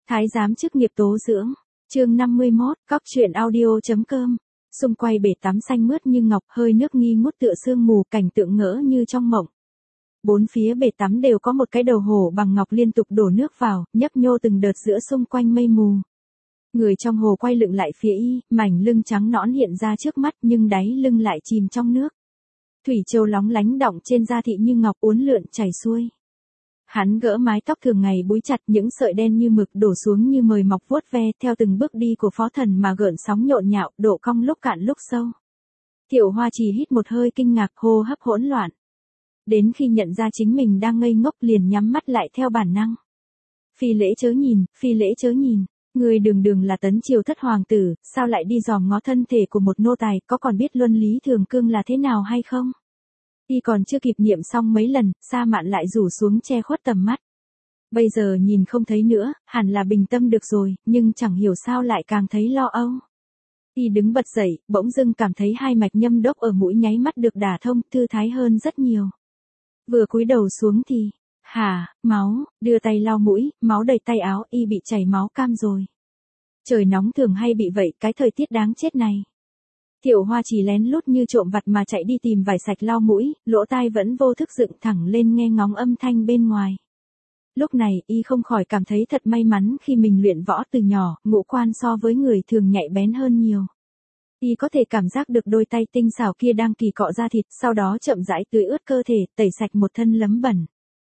Thái giám chức nghiệp tố dưỡng. Chương 51, Cóc truyện audio.com. Xung quanh bể tắm xanh mướt như ngọc, hơi nước nghi ngút tựa sương mù, cảnh tượng ngỡ như trong mộng. Bốn phía bể tắm đều có một cái đầu hổ bằng ngọc liên tục đổ nước vào, nhấp nhô từng đợt giữa xung quanh mây mù. Người trong hồ quay lưng lại phía y, mảnh lưng trắng nõn hiện ra trước mắt nhưng đáy lưng lại chìm trong nước. Thủy châu lóng lánh đọng trên da thị như ngọc uốn lượn chảy xuôi. Hắn gỡ mái tóc thường ngày búi chặt, những sợi đen như mực đổ xuống như mời mọc vuốt ve theo từng bước đi của phó thần mà gợn sóng nhộn nhạo, độ cong lúc cạn lúc sâu. Thiệu Hoa Trì hít một hơi kinh ngạc, hô hấp hỗn loạn. Đến khi nhận ra chính mình đang ngây ngốc liền nhắm mắt lại theo bản năng. Phi lễ chớ nhìn, phi lễ chớ nhìn. Người đường đường là Tấn Triều thất hoàng tử, sao lại đi dòm ngó thân thể của một nô tài, có còn biết luân lý thường cương là thế nào hay không? Y còn chưa kịp niệm xong mấy lần, sa mạn lại rủ xuống che khuất tầm mắt. Bây giờ nhìn không thấy nữa, hẳn là bình tâm được rồi, nhưng chẳng hiểu sao lại càng thấy lo âu. Y đứng bật dậy, bỗng dưng cảm thấy hai mạch nhâm đốc ở mũi nháy mắt được đả thông, thư thái hơn rất nhiều. Vừa cúi đầu xuống thì, máu, đưa tay lau mũi, máu đầy tay áo, y bị chảy máu cam rồi. Trời nóng thường hay bị vậy, cái thời tiết đáng chết này. Thiệu Hoa Trì lén lút như trộm vặt mà chạy đi tìm vải sạch lau mũi, lỗ tai vẫn vô thức dựng thẳng lên nghe ngóng âm thanh bên ngoài. Lúc này, y không khỏi cảm thấy thật may mắn khi mình luyện võ từ nhỏ, ngũ quan so với người thường nhạy bén hơn nhiều. Y có thể cảm giác được đôi tay tinh xảo kia đang kỳ cọ da thịt, sau đó chậm rãi tưới ướt cơ thể, tẩy sạch một thân lấm bẩn.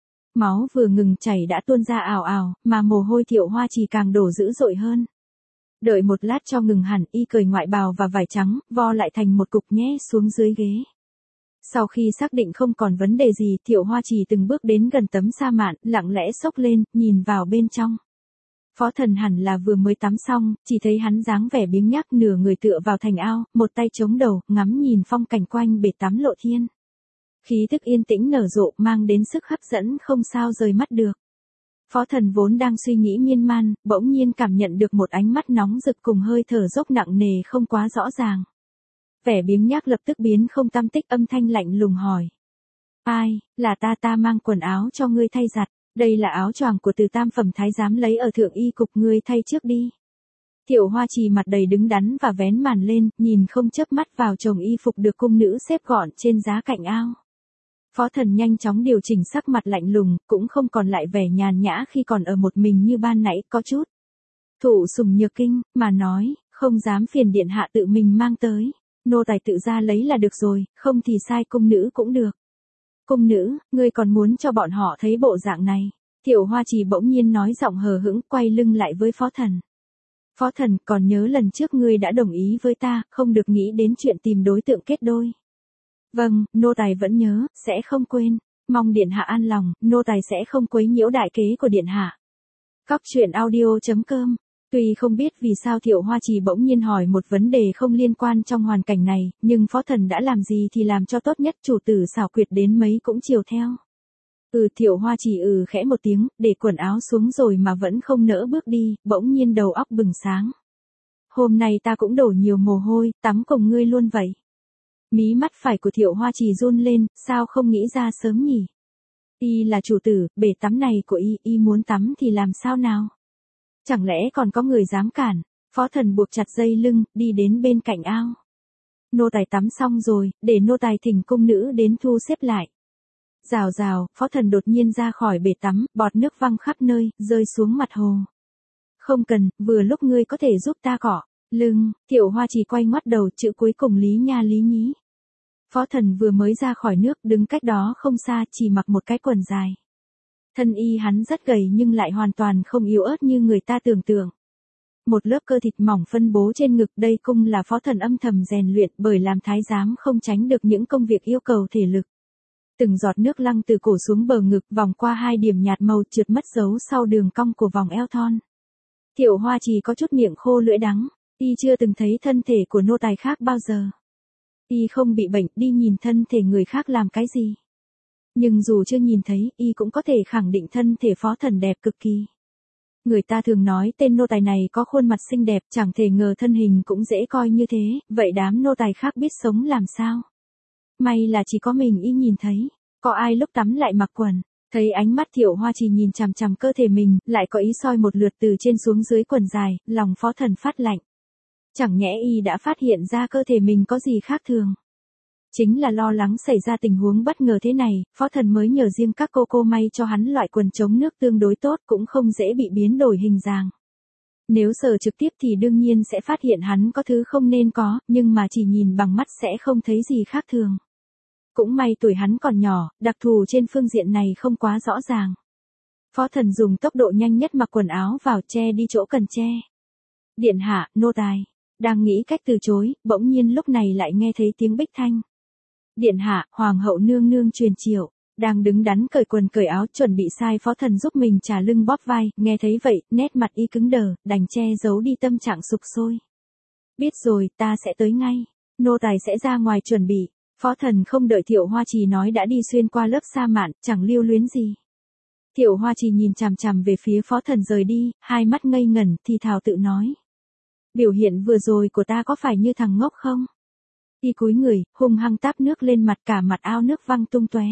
Máu vừa ngừng chảy đã tuôn ra ào ào, mà mồ hôi Thiệu Hoa Trì càng đổ dữ dội hơn. Đợi một lát cho ngừng hẳn, y cởi ngoại bào và vải trắng, vo lại thành một cục nhé xuống dưới ghế. Sau khi xác định không còn vấn đề gì, Thiệu Hoa Trì từng bước đến gần tấm sa mạn, lặng lẽ xốc lên, nhìn vào bên trong. Phó thần hẳn là vừa mới tắm xong, chỉ thấy hắn dáng vẻ biếng nhác, nửa người tựa vào thành ao, một tay chống đầu, ngắm nhìn phong cảnh quanh bể tắm lộ thiên. Khí thức yên tĩnh nở rộ, mang đến sức hấp dẫn không sao rời mắt được. Phó thần vốn đang suy nghĩ miên man, bỗng nhiên cảm nhận được một ánh mắt nóng rực cùng hơi thở dốc nặng nề không quá rõ ràng. Vẻ biếng nhác lập tức biến không tăm tích, âm thanh lạnh lùng hỏi. Ai, là ta mang quần áo cho ngươi thay giặt, đây là áo choàng của từ tam phẩm thái giám lấy ở thượng y cục, ngươi thay trước đi. Thiệu Hoa Trì mặt đầy đứng đắn và vén màn lên, nhìn không chớp mắt vào chồng y phục được cung nữ xếp gọn trên giá cạnh ao. Phó thần nhanh chóng điều chỉnh sắc mặt lạnh lùng, cũng không còn lại vẻ nhàn nhã khi còn ở một mình như ban nãy, có chút thụ sủng nhược kinh, mà nói, không dám phiền điện hạ tự mình mang tới. Nô tài tự ra lấy là được rồi, không thì sai cung nữ cũng được. Cung nữ, ngươi còn muốn cho bọn họ thấy bộ dạng này. Thiệu Hoa Trì bỗng nhiên nói giọng hờ hững, quay lưng lại với phó thần. Phó thần, còn nhớ lần trước ngươi đã đồng ý với ta, không được nghĩ đến chuyện tìm đối tượng kết đôi. Vâng, nô tài vẫn nhớ, sẽ không quên. Mong điện hạ an lòng, nô tài sẽ không quấy nhiễu đại kế của điện hạ. Cóc truyện audio.com. Tuy không biết vì sao Thiệu Hoa Trì bỗng nhiên hỏi một vấn đề không liên quan trong hoàn cảnh này, nhưng phó thần đã làm gì thì làm cho tốt nhất, chủ tử xảo quyệt đến mấy cũng chiều theo. Thiệu Hoa Trì khẽ một tiếng, để quần áo xuống rồi mà vẫn không nỡ bước đi, bỗng nhiên đầu óc bừng sáng. Hôm nay ta cũng đổ nhiều mồ hôi, tắm cùng ngươi luôn vậy. Mí mắt phải của Thiệu Hoa Trì run lên, sao không nghĩ ra sớm nhỉ? Y là chủ tử, bể tắm này của y muốn tắm thì làm sao nào? Chẳng lẽ còn có người dám cản? Phó thần buộc chặt dây lưng, đi đến bên cạnh ao. Nô tài tắm xong rồi, để nô tài thỉnh cung nữ đến thu xếp lại. Rào rào, phó thần đột nhiên ra khỏi bể tắm, bọt nước văng khắp nơi, rơi xuống mặt hồ. Không cần, vừa lúc ngươi có thể giúp ta cọ lưng. Thiệu Hoa Trì quay ngoắt đầu, chữ cuối cùng lý nha lý nhí. Phó thần vừa mới ra khỏi nước, đứng cách đó không xa, chỉ mặc một cái quần dài. Thân y hắn rất gầy nhưng lại hoàn toàn không yếu ớt như người ta tưởng tượng. Một lớp cơ thịt mỏng phân bố trên ngực, đây cũng là phó thần âm thầm rèn luyện, bởi làm thái giám không tránh được những công việc yêu cầu thể lực. Từng giọt nước lăn từ cổ xuống bờ ngực, vòng qua hai điểm nhạt màu trượt mất dấu sau đường cong của vòng eo thon. Thiệu Hoa Trì có chút miệng khô lưỡi đắng, y chưa từng thấy thân thể của nô tài khác bao giờ. Y không bị bệnh, đi nhìn thân thể người khác làm cái gì. Nhưng dù chưa nhìn thấy, y cũng có thể khẳng định thân thể phó thần đẹp cực kỳ. Người ta thường nói tên nô tài này có khuôn mặt xinh đẹp, chẳng thể ngờ thân hình cũng dễ coi như thế, vậy đám nô tài khác biết sống làm sao? May là chỉ có mình y nhìn thấy, có ai lúc tắm lại mặc quần. Thấy ánh mắt Thiệu Hoa Trì nhìn chằm chằm cơ thể mình, lại có ý soi một lượt từ trên xuống dưới quần dài, lòng Phó Thần phát lạnh. Chẳng nhẽ y đã phát hiện ra cơ thể mình có gì khác thường. Chính là lo lắng xảy ra tình huống bất ngờ thế này, Phó Thần mới nhờ riêng các cô may cho hắn loại quần chống nước tương đối tốt, cũng không dễ bị biến đổi hình dáng. Nếu sờ trực tiếp thì đương nhiên sẽ phát hiện hắn có thứ không nên có, nhưng mà chỉ nhìn bằng mắt sẽ không thấy gì khác thường. Cũng may tuổi hắn còn nhỏ, đặc thù trên phương diện này không quá rõ ràng. Phó Thần dùng tốc độ nhanh nhất mặc quần áo vào, che đi chỗ cần che. Điện hạ, nô tài. Đang nghĩ cách từ chối, bỗng nhiên lúc này lại nghe thấy tiếng Bích Thanh. Điện hạ, Hoàng hậu nương nương truyền triệu. Đang đứng đắn cởi quần cởi áo chuẩn bị sai Phó Thần giúp mình trả lưng bóp vai, nghe thấy vậy, nét mặt y cứng đờ, đành che giấu đi tâm trạng sục sôi. Biết rồi, ta sẽ tới ngay. Nô tài sẽ ra ngoài chuẩn bị. Phó Thần không đợi Thiệu Hoa Trì nói đã đi xuyên qua lớp sa mạn, chẳng lưu luyến gì. Thiệu Hoa Trì nhìn chằm chằm về phía Phó Thần rời đi, hai mắt ngây ngẩn, thì thào tự nói. Biểu hiện vừa rồi của ta có phải như thằng ngốc không? Y cúi người, hung hăng táp nước lên mặt, cả mặt ao nước văng tung tóe.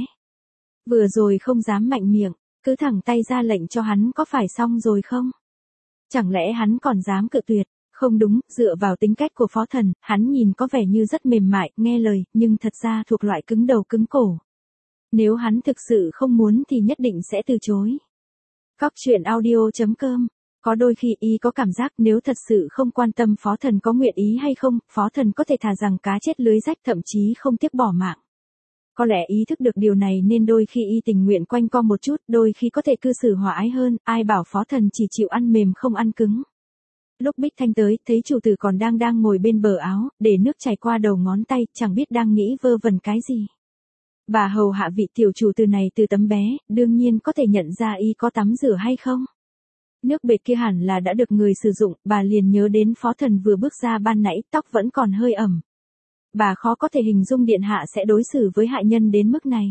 Vừa rồi không dám mạnh miệng, cứ thẳng tay ra lệnh cho hắn có phải xong rồi không? Chẳng lẽ hắn còn dám cự tuyệt? Không đúng, dựa vào tính cách của Phó Thần, hắn nhìn có vẻ như rất mềm mại, nghe lời, nhưng thật ra thuộc loại cứng đầu cứng cổ. Nếu hắn thực sự không muốn thì nhất định sẽ từ chối. Cóc truyện audio.com. Có đôi khi y có cảm giác nếu thật sự không quan tâm Phó Thần có nguyện ý hay không, Phó Thần có thể thà rằng cá chết lưới rách, thậm chí không tiếc bỏ mạng. Có lẽ ý thức được điều này nên đôi khi y tình nguyện quanh co một chút, đôi khi có thể cư xử hòa ái hơn, ai bảo Phó Thần chỉ chịu ăn mềm không ăn cứng. Lúc Bích Thanh tới, thấy chủ tử còn đang ngồi bên bờ áo, để nước chảy qua đầu ngón tay, chẳng biết đang nghĩ vơ vẩn cái gì. Bà hầu hạ vị tiểu chủ tử này từ tấm bé, đương nhiên có thể nhận ra y có tắm rửa hay không. Nước bệt kia hẳn là đã được người sử dụng, bà liền nhớ đến Phó Thần vừa bước ra ban nãy, tóc vẫn còn hơi ẩm. Bà khó có thể hình dung điện hạ sẽ đối xử với hạ nhân đến mức này.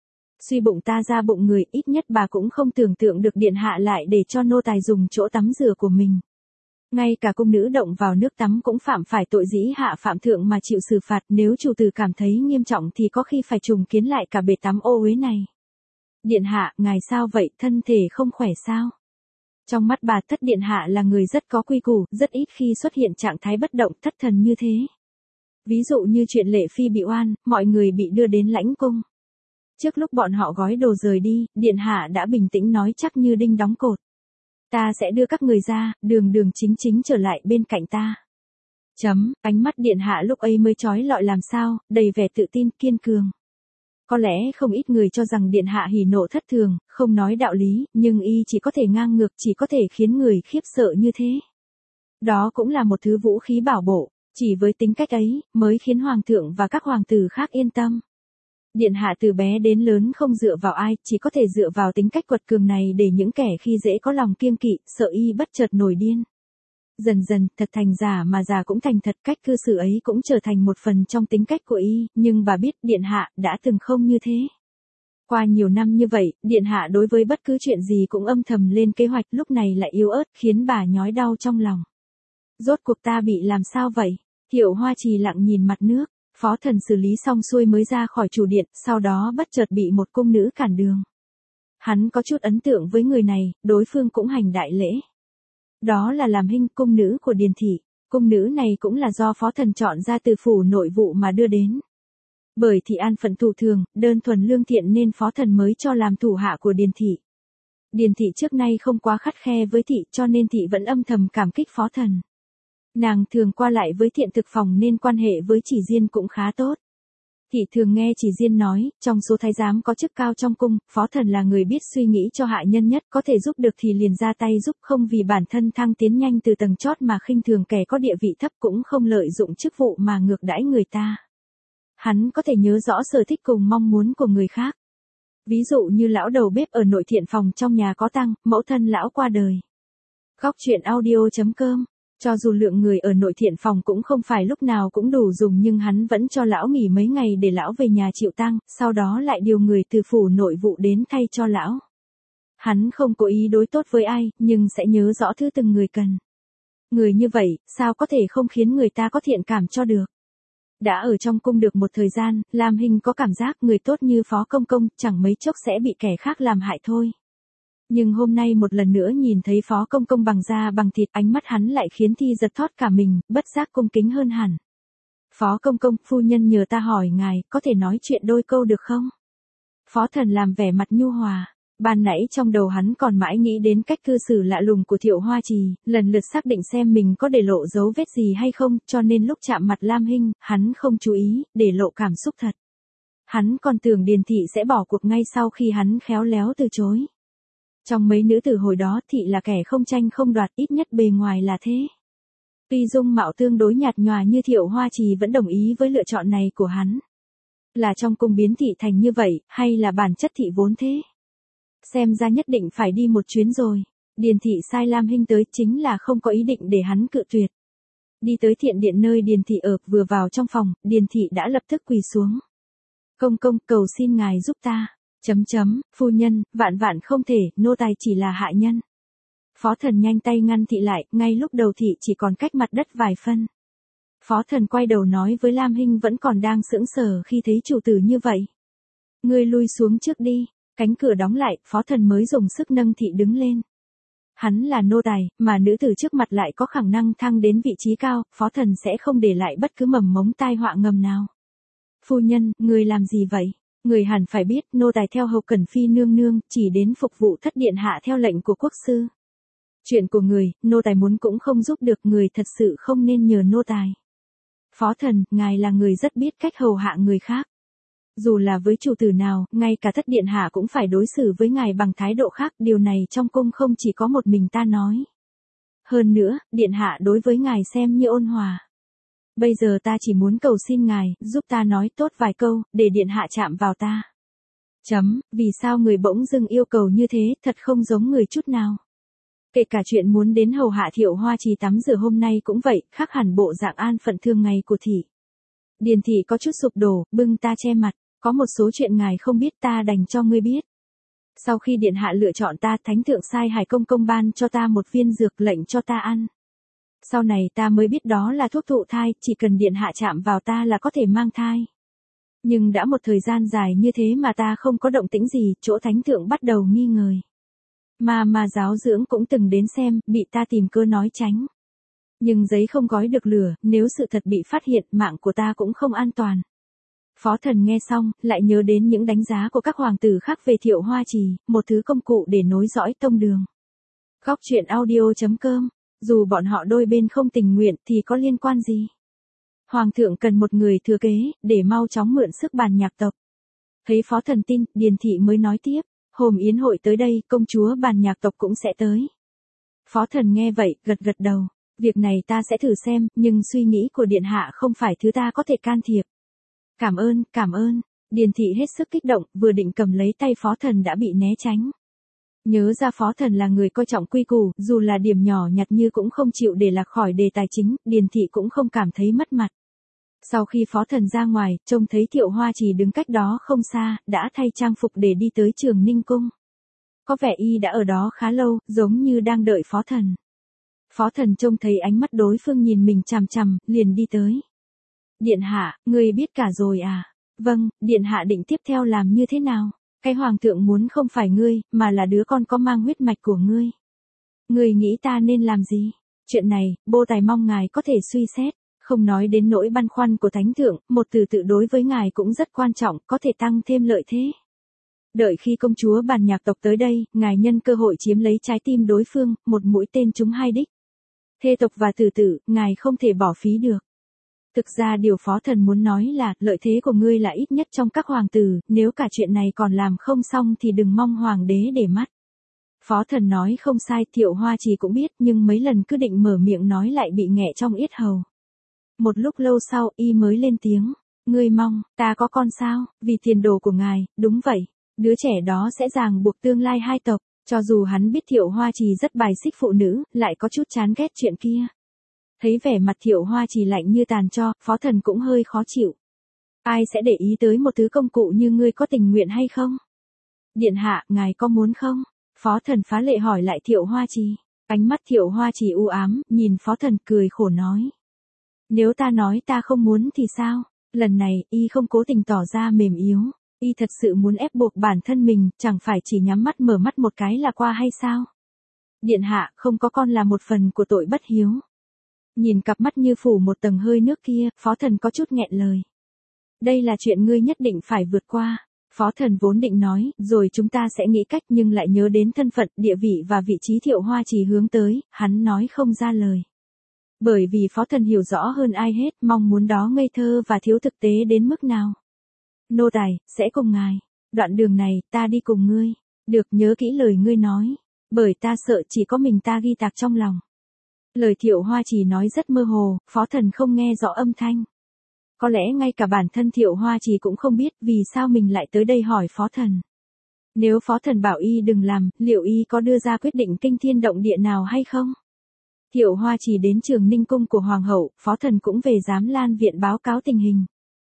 Suy bụng ta ra bụng người, ít nhất bà cũng không tưởng tượng được điện hạ lại để cho nô tài dùng chỗ tắm rửa của mình. Ngay cả cung nữ động vào nước tắm cũng phạm phải tội dĩ hạ phạm thượng mà chịu xử phạt, nếu chủ tử cảm thấy nghiêm trọng thì có khi phải trùng kiến lại cả bể tắm ô uế này. Điện hạ, ngài sao vậy, thân thể không khỏe sao? Trong mắt bà Thất điện hạ là người rất có quy củ, rất ít khi xuất hiện trạng thái bất động thất thần như thế. Ví dụ như chuyện Lệ Phi bị oan, mọi người bị đưa đến lãnh cung. Trước lúc bọn họ gói đồ rời đi, điện hạ đã bình tĩnh nói chắc như đinh đóng cột. Ta sẽ đưa các người ra, đường chính chính trở lại bên cạnh ta. Ánh mắt điện hạ lúc ấy mới chói lọi làm sao, đầy vẻ tự tin, kiên cường. Có lẽ không ít người cho rằng điện hạ hỉ nộ thất thường, không nói đạo lý, nhưng y chỉ có thể ngang ngược, chỉ có thể khiến người khiếp sợ như thế. Đó cũng là một thứ vũ khí bảo bộ, chỉ với tính cách ấy, mới khiến hoàng thượng và các hoàng tử khác yên tâm. Điện hạ từ bé đến lớn không dựa vào ai, chỉ có thể dựa vào tính cách quật cường này để những kẻ khi dễ có lòng kiêng kỵ, sợ y bất chợt nổi điên. Dần dần, thật thành giả mà giả cũng thành thật, cách cư xử ấy cũng trở thành một phần trong tính cách của y, nhưng bà biết điện hạ đã từng không như thế. Qua nhiều năm như vậy, điện hạ đối với bất cứ chuyện gì cũng âm thầm lên kế hoạch, lúc này lại yếu ớt, khiến bà nhói đau trong lòng. Rốt cuộc ta bị làm sao vậy? Thiệu Hoa Trì lặng nhìn mặt nước. Phó Thần xử lý xong xuôi mới ra khỏi chủ điện, sau đó bất chợt bị một cung nữ cản đường. Hắn có chút ấn tượng với người này, đối phương cũng hành đại lễ. Đó là Làm Hinh, cung nữ của Điền thị. Cung nữ này cũng là do Phó Thần chọn ra từ phủ nội vụ mà đưa đến. Bởi thị an phận thủ thường, đơn thuần lương thiện nên Phó Thần mới cho làm thủ hạ của Điền thị. Điền thị trước nay không quá khắt khe với thị, cho nên thị vẫn âm thầm cảm kích Phó Thần. Nàng thường qua lại với Thiện Thực Phòng nên quan hệ với Chỉ Diên cũng khá tốt. Thị thường nghe Chỉ Diên nói, trong số thái giám có chức cao trong cung, Phó Thần là người biết suy nghĩ cho hạ nhân nhất, có thể giúp được thì liền ra tay giúp, không vì bản thân thăng tiến nhanh từ tầng chót mà khinh thường kẻ có địa vị thấp, cũng không lợi dụng chức vụ mà ngược đãi người ta. Hắn có thể nhớ rõ sở thích cùng mong muốn của người khác. Ví dụ như lão đầu bếp ở Nội Thiện Phòng trong nhà có tang, mẫu thân lão qua đời. Góc truyện audio.com. Cho dù lượng người ở Nội Thiện Phòng cũng không phải lúc nào cũng đủ dùng, nhưng hắn vẫn cho lão nghỉ mấy ngày để lão về nhà chịu tang, sau đó lại điều người từ phủ nội vụ đến thay cho lão. Hắn không cố ý đối tốt với ai, nhưng sẽ nhớ rõ thứ từng người cần. Người như vậy, sao có thể không khiến người ta có thiện cảm cho được. Đã ở trong cung được một thời gian, Lam Hinh có cảm giác người tốt như Phó Công Công chẳng mấy chốc sẽ bị kẻ khác làm hại thôi. Nhưng hôm nay một lần nữa nhìn thấy Phó Công Công bằng da bằng thịt, ánh mắt hắn lại khiến Thi giật thót cả mình, bất giác cung kính hơn hẳn. Phó Công Công, phu nhân nhờ ta hỏi ngài, có thể nói chuyện đôi câu được không? Phó Thần làm vẻ mặt nhu hòa. Ban nãy trong đầu hắn còn mãi nghĩ đến cách cư xử lạ lùng của Thiệu Hoa Trì, lần lượt xác định xem mình có để lộ dấu vết gì hay không, cho nên lúc chạm mặt Lam Hinh, hắn không chú ý, để lộ cảm xúc thật. Hắn còn tưởng Điền Thị sẽ bỏ cuộc ngay sau khi hắn khéo léo từ chối. Trong mấy nữ tử hồi đó, Thị là kẻ không tranh không đoạt, ít nhất bề ngoài là thế. Tuy dung mạo tương đối nhạt nhòa như Thiệu Hoa Trì vẫn đồng ý với lựa chọn này của hắn. Là trong cung biến Thị thành như vậy, hay là bản chất Thị vốn thế? Xem ra nhất định phải đi một chuyến rồi. Điền Thị sai Lam Hinh tới chính là không có ý định để hắn cự tuyệt. Đi tới thiện điện nơi Điền Thị ở, vừa vào trong phòng, Điền Thị đã lập tức quỳ xuống. Công công, cầu xin ngài giúp ta. Phu nhân, vạn vạn không thể, nô tài chỉ là hạ nhân. Phó Thần nhanh tay ngăn Thị lại, ngay lúc đầu Thị chỉ còn cách mặt đất vài phân. Phó Thần quay đầu nói với Lam Hinh vẫn còn đang sững sờ khi thấy chủ tử như vậy. Ngươi lui xuống trước đi. Cánh cửa đóng lại, Phó Thần mới dùng sức nâng Thị đứng lên. Hắn là nô tài, mà nữ tử trước mặt lại có khả năng thăng đến vị trí cao, Phó Thần sẽ không để lại bất cứ mầm mống tai họa ngầm nào. Phu nhân, người làm gì vậy? Người hẳn phải biết, nô tài theo hầu Cẩn Phi nương nương, chỉ đến phục vụ thất điện hạ theo lệnh của quốc sư. Chuyện của người, nô tài muốn cũng không giúp được, người thật sự không nên nhờ nô tài. Phó Thần, ngài là người rất biết cách hầu hạ người khác. Dù là với chủ tử nào, ngay cả thất điện hạ cũng phải đối xử với ngài bằng thái độ khác, điều này trong cung không chỉ có một mình ta nói. Hơn nữa, điện hạ đối với ngài xem như ôn hòa. Bây giờ ta chỉ muốn cầu xin ngài, giúp ta nói tốt vài câu, để điện hạ chạm vào ta. Vì sao người bỗng dưng yêu cầu như thế, thật không giống người chút nào. Kể cả chuyện muốn đến hầu hạ Thiệu Hoa Trì tắm rửa hôm nay cũng vậy, khác hẳn bộ dạng an phận thường ngày của Thị. Điền Thị có chút sụp đổ, bưng ta che mặt. Có một số chuyện ngài không biết, ta đành cho ngươi biết. Sau khi điện hạ lựa chọn ta, thánh thượng sai Hải Công Công ban cho ta một viên dược lệnh cho ta ăn. Sau này ta mới biết đó là thuốc thụ thai, chỉ cần điện hạ chạm vào ta là có thể mang thai. Nhưng đã một thời gian dài như thế mà ta không có động tĩnh gì, chỗ thánh thượng bắt đầu nghi ngờ. Mà giáo dưỡng cũng từng đến xem, bị ta tìm cơ nói tránh. Nhưng giấy không gói được lửa, nếu sự thật bị phát hiện, mạng của ta cũng không an toàn. Phó Thần nghe xong, lại nhớ đến những đánh giá của các hoàng tử khác về Thiệu Hoa Trì, một thứ công cụ để nối dõi tông đường. Góc truyện audio.com, dù bọn họ đôi bên không tình nguyện thì có liên quan gì? Hoàng thượng cần một người thừa kế, để mau chóng mượn sức bàn nhạc tộc. Thấy Phó Thần tin, Điền Thị mới nói tiếp, hôm yến hội tới đây, công chúa bàn nhạc tộc cũng sẽ tới. Phó Thần nghe vậy, gật gật đầu, việc này ta sẽ thử xem, nhưng suy nghĩ của điện hạ không phải thứ ta có thể can thiệp. Cảm ơn. Điền Thị hết sức kích động, vừa định cầm lấy tay Phó Thần đã bị né tránh. Nhớ ra Phó Thần là người coi trọng quy củ, dù là điểm nhỏ nhặt như cũng không chịu để lạc khỏi đề tài chính, Điền Thị cũng không cảm thấy mất mặt. Sau khi Phó Thần ra ngoài, trông thấy Thiệu Hoa Trì đứng cách đó không xa, đã thay trang phục để đi tới Trường Ninh Cung. Có vẻ y đã ở đó khá lâu, giống như đang đợi Phó Thần. Phó Thần trông thấy ánh mắt đối phương nhìn mình chằm chằm, liền đi tới. Điện hạ, ngươi biết cả rồi à? Vâng, điện hạ định tiếp theo làm như thế nào? Cái hoàng thượng muốn không phải ngươi, mà là đứa con có mang huyết mạch của ngươi. Ngươi nghĩ ta nên làm gì? Chuyện này, bô tài mong ngài có thể suy xét, không nói đến nỗi băn khoăn của thánh thượng, một từ tự đối với ngài cũng rất quan trọng, có thể tăng thêm lợi thế. Đợi khi công chúa bàn nhạc tộc tới đây, ngài nhân cơ hội chiếm lấy trái tim đối phương, một mũi tên trúng hai đích. Thê tộc và tử tử, ngài không thể bỏ phí được. Thực ra điều Phó Thần muốn nói là, lợi thế của ngươi là ít nhất trong các hoàng tử, nếu cả chuyện này còn làm không xong thì đừng mong hoàng đế để mắt. Phó Thần nói không sai, Thiệu Hoa Trì cũng biết, nhưng mấy lần cứ định mở miệng nói lại bị nghẹ trong yết hầu. Một lúc lâu sau, y mới lên tiếng, ngươi mong, ta có con sao, vì tiền đồ của ngài, đúng vậy, đứa trẻ đó sẽ ràng buộc tương lai hai tộc, cho dù hắn biết Thiệu Hoa Trì rất bài xích phụ nữ, lại có chút chán ghét chuyện kia. Thấy vẻ mặt Thiệu Hoa Trì lạnh như tàn tro, Phó Thần cũng hơi khó chịu. Ai sẽ để ý tới một thứ công cụ như ngươi, có tình nguyện hay không? Điện hạ, ngài có muốn không? Phó Thần phá lệ hỏi lại Thiệu Hoa Trì. Ánh mắt Thiệu Hoa Trì u ám, nhìn Phó Thần cười khổ nói. Nếu ta nói ta không muốn thì sao? Lần này, y không cố tình tỏ ra mềm yếu. Y thật sự muốn ép buộc bản thân mình, chẳng phải chỉ nhắm mắt mở mắt một cái là qua hay sao? Điện hạ, không có con là một phần của tội bất hiếu. Nhìn cặp mắt như phủ một tầng hơi nước kia, phó thần có chút nghẹn lời. Đây là chuyện ngươi nhất định phải vượt qua. Phó thần vốn định nói, rồi chúng ta sẽ nghĩ cách, nhưng lại nhớ đến thân phận, địa vị và vị trí Thiệu Hoa Trì hướng tới, hắn nói không ra lời. Bởi vì phó thần hiểu rõ hơn ai hết, mong muốn đó ngây thơ và thiếu thực tế đến mức nào. Nô tài, sẽ cùng ngài. Đoạn đường này, ta đi cùng ngươi. Được, nhớ kỹ lời ngươi nói. Bởi ta sợ chỉ có mình ta ghi tạc trong lòng. Lời Thiệu Hoa Trì nói rất mơ hồ, phó thần không nghe rõ âm thanh. Có lẽ ngay cả bản thân Thiệu Hoa Trì cũng không biết vì sao mình lại tới đây hỏi phó thần. Nếu phó thần bảo y đừng làm, liệu y có đưa ra quyết định kinh thiên động địa nào hay không? Thiệu Hoa Trì đến Trường Ninh cung của hoàng hậu, phó thần cũng về Giám Lan viện báo cáo tình hình.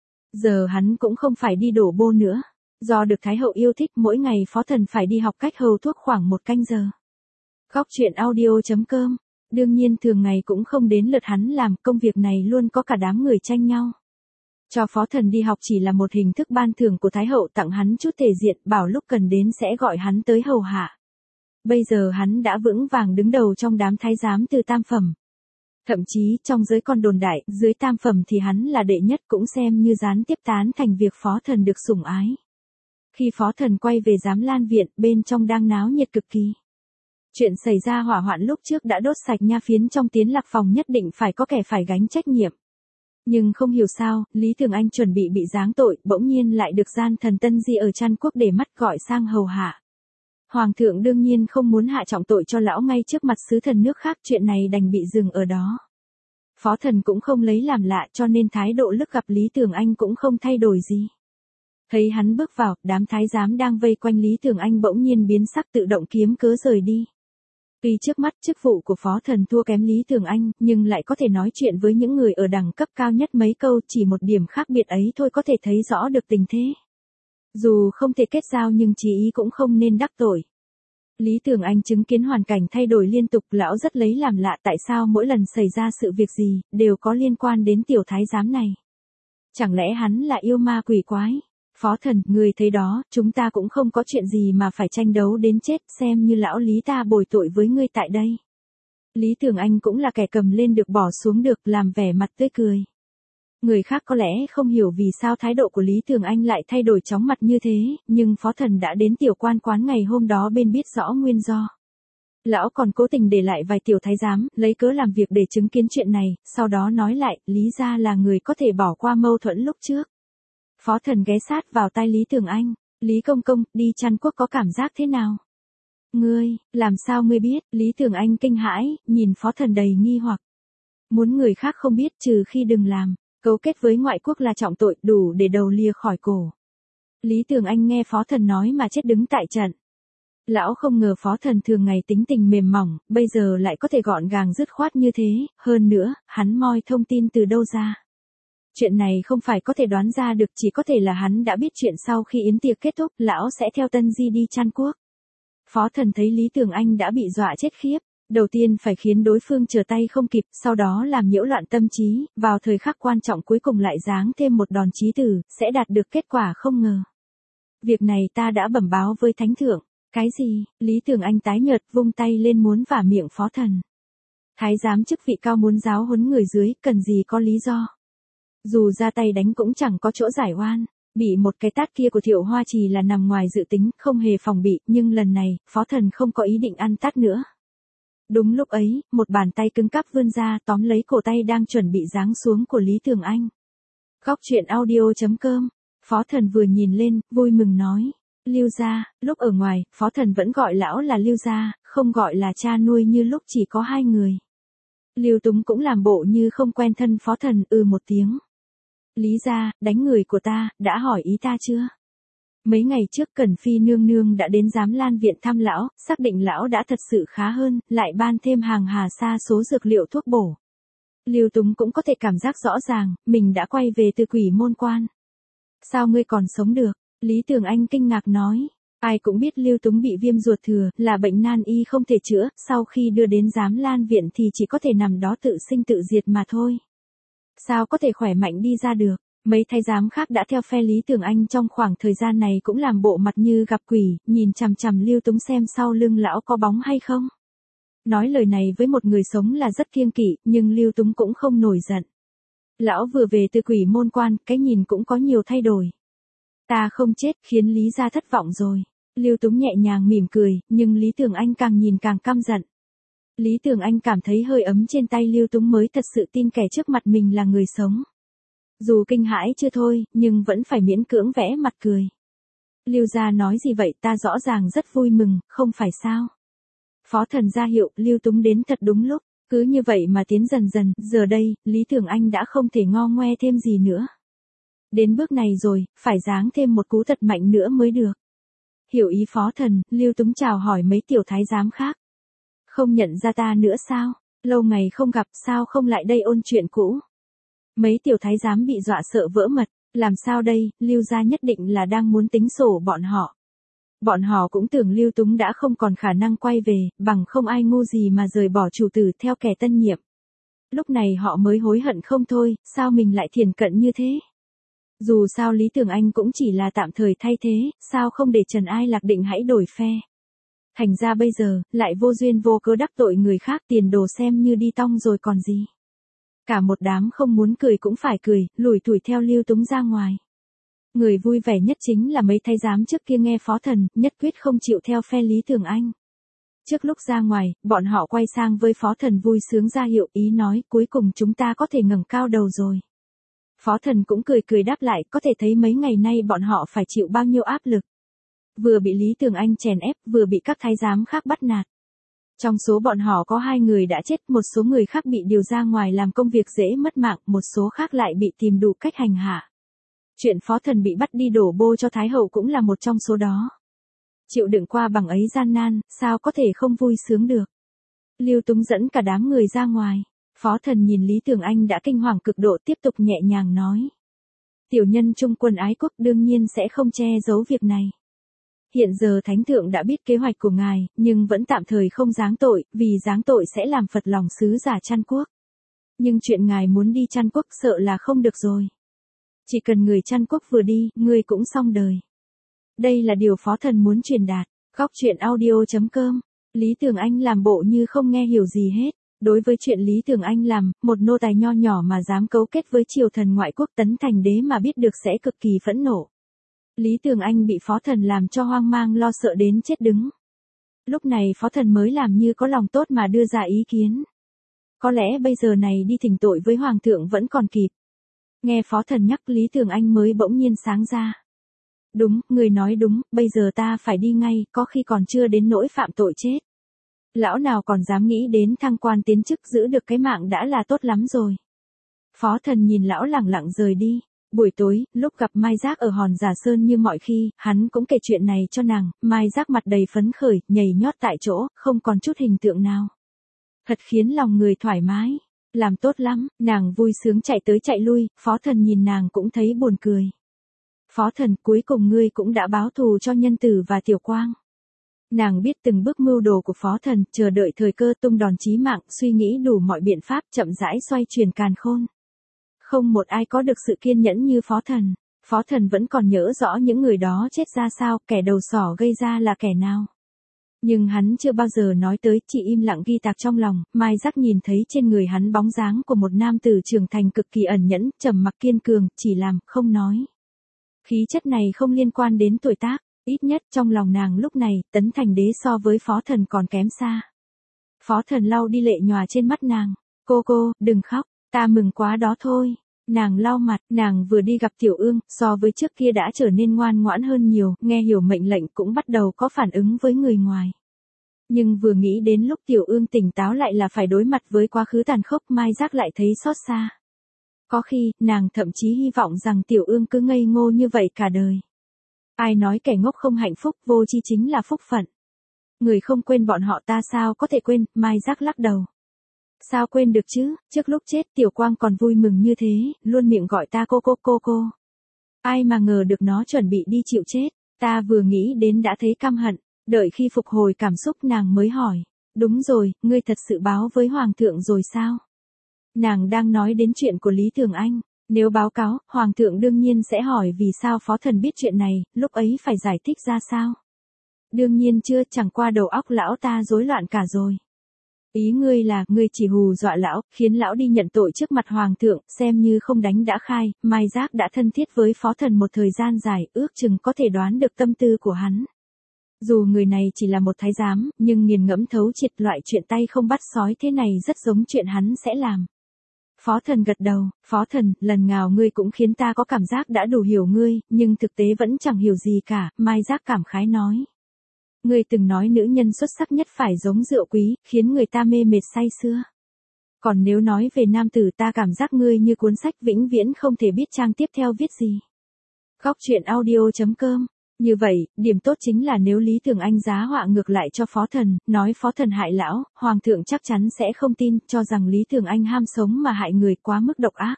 Giờ hắn cũng không phải đi đổ bô nữa. Do được Thái hậu yêu thích, mỗi ngày phó thần phải đi học cách hầu thuốc khoảng 1 canh giờ. Góc truyện audio.com. Đương nhiên thường ngày cũng không đến lượt hắn làm, công việc này luôn có cả đám người tranh nhau. Cho phó thần đi học chỉ là một hình thức ban thưởng của Thái hậu tặng hắn chút thể diện, bảo lúc cần đến sẽ gọi hắn tới hầu hạ. Bây giờ hắn đã vững vàng đứng đầu trong đám thái giám từ tam phẩm. Thậm chí trong giới con đồn đại, dưới tam phẩm thì hắn là đệ nhất, cũng xem như gián tiếp tán thành việc phó thần được sủng ái. Khi phó thần quay về Giám Lan viện, bên trong đang náo nhiệt cực kỳ. Chuyện xảy ra hỏa hoạn lúc trước đã đốt sạch nha phiến trong Tiến Lạc phòng, nhất định phải có kẻ phải gánh trách nhiệm. Nhưng không hiểu sao, Lý Thường Anh chuẩn bị giáng tội, bỗng nhiên lại được gian thần Tân Di ở Trăn Quốc để mắt gọi sang hầu hạ. Hoàng thượng đương nhiên không muốn hạ trọng tội cho lão ngay trước mặt sứ thần nước khác, chuyện này đành bị dừng ở đó. Phó thần cũng không lấy làm lạ, cho nên thái độ lúc gặp Lý Thường Anh cũng không thay đổi gì. Thấy hắn bước vào, đám thái giám đang vây quanh Lý Thường Anh bỗng nhiên biến sắc, tự động kiếm cớ rời đi. Tuy trước mắt chức vụ của phó thần thua kém Lý Thường Anh, nhưng lại có thể nói chuyện với những người ở đẳng cấp cao nhất mấy câu, chỉ một điểm khác biệt ấy thôi có thể thấy rõ được tình thế. Dù không thể kết giao nhưng chí ý cũng không nên đắc tội. Lý Thường Anh chứng kiến hoàn cảnh thay đổi liên tục, lão rất lấy làm lạ tại sao mỗi lần xảy ra sự việc gì, đều có liên quan đến tiểu thái giám này. Chẳng lẽ hắn là yêu ma quỷ quái? Phó thần, người thấy đó, chúng ta cũng không có chuyện gì mà phải tranh đấu đến chết, xem như lão Lý ta bồi tội với ngươi tại đây. Lý Thường Anh cũng là kẻ cầm lên được bỏ xuống được, làm vẻ mặt tươi cười. Người khác có lẽ không hiểu vì sao thái độ của Lý Thường Anh lại thay đổi chóng mặt như thế, nhưng phó thần đã đến tiểu quan quán ngày hôm đó bên biết rõ nguyên do. Lão còn cố tình để lại vài tiểu thái giám, lấy cớ làm việc để chứng kiến chuyện này, sau đó nói lại, Lý gia là người có thể bỏ qua mâu thuẫn lúc trước. Phó thần ghé sát vào tai Lý Thường Anh, Lý công công, đi Trăn Quốc có cảm giác thế nào? Ngươi, làm sao ngươi biết? Lý Thường Anh kinh hãi, nhìn phó thần đầy nghi hoặc. Muốn người khác không biết trừ khi đừng làm, cấu kết với ngoại quốc là trọng tội, đủ để đầu lìa khỏi cổ. Lý Thường Anh nghe phó thần nói mà chết đứng tại trận. Lão không ngờ phó thần thường ngày tính tình mềm mỏng, bây giờ lại có thể gọn gàng dứt khoát như thế, hơn nữa, hắn moi thông tin từ đâu ra. Chuyện này không phải có thể đoán ra được, chỉ có thể là hắn đã biết chuyện sau khi yến tiệc kết thúc, lão sẽ theo Tân Di đi Trăn Quốc. Phó thần thấy Lý Thường Anh đã bị dọa chết khiếp, đầu tiên phải khiến đối phương trở tay không kịp, sau đó làm nhiễu loạn tâm trí, vào thời khắc quan trọng cuối cùng lại giáng thêm một đòn chí tử, sẽ đạt được kết quả không ngờ. Việc này ta đã bẩm báo với thánh thượng. Cái gì? Lý Thường Anh tái nhợt vung tay lên muốn vả miệng phó thần. Thái giám chức vị cao muốn giáo huấn người dưới, cần gì có lý do. Dù ra tay đánh cũng chẳng có chỗ giải oan. Bị một cái tát kia của Thiệu Hoa Trì là nằm ngoài dự tính, không hề phòng bị, nhưng lần này, phó thần không có ý định ăn tát nữa. Đúng lúc ấy, một bàn tay cứng cáp vươn ra tóm lấy cổ tay đang chuẩn bị giáng xuống của Lý Thường Anh. Góc truyện audio.com. Phó thần vừa nhìn lên, vui mừng nói. Lưu gia, lúc ở ngoài, phó thần vẫn gọi lão là Lưu gia, không gọi là cha nuôi như lúc chỉ có 2 người. Lưu Túng cũng làm bộ như không quen thân phó thần, một tiếng. Lý gia, đánh người của ta, đã hỏi ý ta chưa? Mấy ngày trước Cẩn Phi nương nương đã đến Giám Lan viện thăm lão, xác định lão đã thật sự khá hơn, lại ban thêm hàng hà sa số dược liệu thuốc bổ. Lưu Túng cũng có thể cảm giác rõ ràng, mình đã quay về từ Quỷ Môn Quan. Sao ngươi còn sống được? Lý Thường Anh kinh ngạc nói. Ai cũng biết Lưu Túng bị viêm ruột thừa, là bệnh nan y không thể chữa, sau khi đưa đến Giám Lan viện thì chỉ có thể nằm đó tự sinh tự diệt mà thôi. Sao có thể khỏe mạnh đi ra được? Mấy thái giám khác đã theo phe Lý Tường Anh trong khoảng thời gian này cũng làm bộ mặt như gặp quỷ, nhìn chằm chằm Lưu Túng xem sau lưng lão có bóng hay không. Nói lời này với một người sống là rất kiêng kỵ, nhưng Lưu Túng cũng không nổi giận. Lão vừa về từ Quỷ Môn Quan, cái nhìn cũng có nhiều thay đổi. Ta không chết khiến Lý gia thất vọng rồi. Lưu Túng nhẹ nhàng mỉm cười, nhưng Lý Tường Anh càng nhìn càng căm giận. Lý Tường Anh cảm thấy hơi ấm trên tay Lưu Túng mới thật sự tin kẻ trước mặt mình là người sống. Dù kinh hãi chưa thôi, nhưng vẫn phải miễn cưỡng vẽ mặt cười. Lưu gia nói gì vậy, ta rõ ràng rất vui mừng, không phải sao? Phó Thần ra hiệu, Lưu Túng đến thật đúng lúc. Cứ như vậy mà tiến dần dần, giờ đây, Lý Tường Anh đã không thể ngo ngoe thêm gì nữa. Đến bước này rồi, phải giáng thêm một cú thật mạnh nữa mới được. Hiểu ý Phó Thần, Lưu Túng chào hỏi mấy tiểu thái giám khác. Không nhận ra ta nữa sao? Lâu ngày không gặp, sao không lại đây ôn chuyện cũ? Mấy tiểu thái giám bị dọa sợ vỡ mật, làm sao đây, Lưu gia nhất định là đang muốn tính sổ bọn họ. Bọn họ cũng tưởng Lưu Túng đã không còn khả năng quay về, bằng không ai ngu gì mà rời bỏ chủ tử theo kẻ tân nhiệm. Lúc này họ mới hối hận không thôi, sao mình lại thiển cận như thế? Dù sao Lý Tường Anh cũng chỉ là tạm thời thay thế, sao không để Trần Ai Lạc định hãy đổi phe. Thành ra bây giờ, lại vô duyên vô cớ đắc tội người khác, tiền đồ xem như đi tong rồi còn gì. Cả một đám không muốn cười cũng phải cười, lủi thủi theo Lưu Túng ra ngoài. Người vui vẻ nhất chính là mấy thái giám trước kia nghe Phó Thần, nhất quyết không chịu theo phe Lý Tường Anh. Trước lúc ra ngoài, bọn họ quay sang với Phó Thần vui sướng ra hiệu, ý nói cuối cùng chúng ta có thể ngẩng cao đầu rồi. Phó Thần cũng cười cười đáp lại, có thể thấy mấy ngày nay bọn họ phải chịu bao nhiêu áp lực. Vừa bị Lý Tường Anh chèn ép, vừa bị các thái giám khác bắt nạt. Trong số bọn họ có 2 người đã chết, một số người khác bị điều ra ngoài làm công việc dễ mất mạng, một số khác lại bị tìm đủ cách hành hạ. Chuyện Phó Thần bị bắt đi đổ bô cho Thái Hậu cũng là một trong số đó. Chịu đựng qua bằng ấy gian nan, sao có thể không vui sướng được. Lưu Túng dẫn cả đám người ra ngoài. Phó Thần nhìn Lý Tường Anh đã kinh hoàng cực độ, tiếp tục nhẹ nhàng nói. Tiểu nhân trung quân ái quốc đương nhiên sẽ không che giấu việc này. Hiện giờ Thánh Thượng đã biết kế hoạch của ngài, nhưng vẫn tạm thời không giáng tội, vì giáng tội sẽ làm phật lòng sứ giả Trăn Quốc. Nhưng chuyện ngài muốn đi Trăn Quốc sợ là không được rồi. Chỉ cần người Trăn Quốc vừa đi, ngươi cũng xong đời. Đây là điều Phó Thần muốn truyền đạt. Góc truyện audio.com. Lý Tường Anh làm bộ như không nghe hiểu gì hết. Đối với chuyện Lý Tường Anh làm, một nô tài nho nhỏ mà dám cấu kết với triều thần ngoại quốc Tấn Thành Đế mà biết được sẽ cực kỳ phẫn nộ. Lý Tường Anh bị Phó Thần làm cho hoang mang lo sợ đến chết đứng. Lúc này Phó Thần mới làm như có lòng tốt mà đưa ra ý kiến. Có lẽ bây giờ này đi thỉnh tội với Hoàng thượng vẫn còn kịp. Nghe Phó Thần nhắc Lý Tường Anh mới bỗng nhiên sáng ra. Đúng, người nói đúng, bây giờ ta phải đi ngay, có khi còn chưa đến nỗi phạm tội chết. Lão nào còn dám nghĩ đến thăng quan tiến chức, giữ được cái mạng đã là tốt lắm rồi. Phó Thần nhìn lão lẳng lặng rời đi. Buổi tối, lúc gặp Mai Giác ở Hòn Giả Sơn như mọi khi, hắn cũng kể chuyện này cho nàng, Mai Giác mặt đầy phấn khởi, nhảy nhót tại chỗ, không còn chút hình tượng nào. Thật khiến lòng người thoải mái. Làm tốt lắm, nàng vui sướng chạy tới chạy lui, Phó Thần nhìn nàng cũng thấy buồn cười. Phó Thần, cuối cùng ngươi cũng đã báo thù cho Nhân Tử và Tiểu Quang. Nàng biết từng bước mưu đồ của Phó Thần, chờ đợi thời cơ tung đòn chí mạng, suy nghĩ đủ mọi biện pháp, chậm rãi xoay chuyển càn khôn. Không một ai có được sự kiên nhẫn như Phó Thần. Phó Thần vẫn còn nhớ rõ những người đó chết ra sao, kẻ đầu sỏ gây ra là kẻ nào. Nhưng hắn chưa bao giờ nói tới, chỉ im lặng ghi tạc trong lòng. Mai Giác nhìn thấy trên người hắn bóng dáng của một nam tử trưởng thành cực kỳ ẩn nhẫn, trầm mặc kiên cường, chỉ làm, không nói. Khí chất này không liên quan đến tuổi tác, ít nhất trong lòng nàng lúc này, Tấn Thành Đế so với Phó Thần còn kém xa. Phó Thần lau đi lệ nhòa trên mắt nàng. Cô, đừng khóc, ta mừng quá đó thôi. Nàng lau mặt, nàng vừa đi gặp Tiểu Ương, so với trước kia đã trở nên ngoan ngoãn hơn nhiều, nghe hiểu mệnh lệnh cũng bắt đầu có phản ứng với người ngoài. Nhưng vừa nghĩ đến lúc Tiểu Ương tỉnh táo lại là phải đối mặt với quá khứ tàn khốc, Mai Giác lại thấy xót xa. Có khi, nàng thậm chí hy vọng rằng Tiểu Ương cứ ngây ngô như vậy cả đời. Ai nói kẻ ngốc không hạnh phúc, vô tri chính là phúc phận. Người không quên bọn họ ta sao có thể quên, Mai Giác lắc đầu. Sao quên được chứ, trước lúc chết Tiểu Quang còn vui mừng như thế, luôn miệng gọi ta cô. Ai mà ngờ được nó chuẩn bị đi chịu chết, ta vừa nghĩ đến đã thấy căm hận, đợi khi phục hồi cảm xúc nàng mới hỏi. Đúng rồi, ngươi thật sự báo với Hoàng thượng rồi sao? Nàng đang nói đến chuyện của Lý Thường Anh. Nếu báo cáo, Hoàng thượng đương nhiên sẽ hỏi vì sao phó thần biết chuyện này, lúc ấy phải giải thích ra sao. Đương nhiên chưa, chẳng qua đầu óc lão ta rối loạn cả rồi. Ý ngươi là, ngươi chỉ hù dọa lão, khiến lão đi nhận tội trước mặt Hoàng thượng, xem như không đánh đã khai, Mai Giác đã thân thiết với phó thần một thời gian dài, ước chừng có thể đoán được tâm tư của hắn. Dù người này chỉ là một thái giám, nhưng nghiền ngẫm thấu triệt loại chuyện tay không bắt sói thế này rất giống chuyện hắn sẽ làm. Phó thần gật đầu, phó thần, lần nào ngươi cũng khiến ta có cảm giác đã đủ hiểu ngươi, nhưng thực tế vẫn chẳng hiểu gì cả, Mai Giác cảm khái nói. Ngươi từng nói nữ nhân xuất sắc nhất phải giống rượu quý, khiến người ta mê mệt say sưa. Còn nếu nói về nam tử ta cảm giác ngươi như cuốn sách vĩnh viễn không thể biết trang tiếp theo viết gì. Góc truyện audio.com. Như vậy, điểm tốt chính là nếu Lý Thường Anh giá họa ngược lại cho phó thần, nói phó thần hại lão, Hoàng thượng chắc chắn sẽ không tin, cho rằng Lý Thường Anh ham sống mà hại người quá mức độc ác.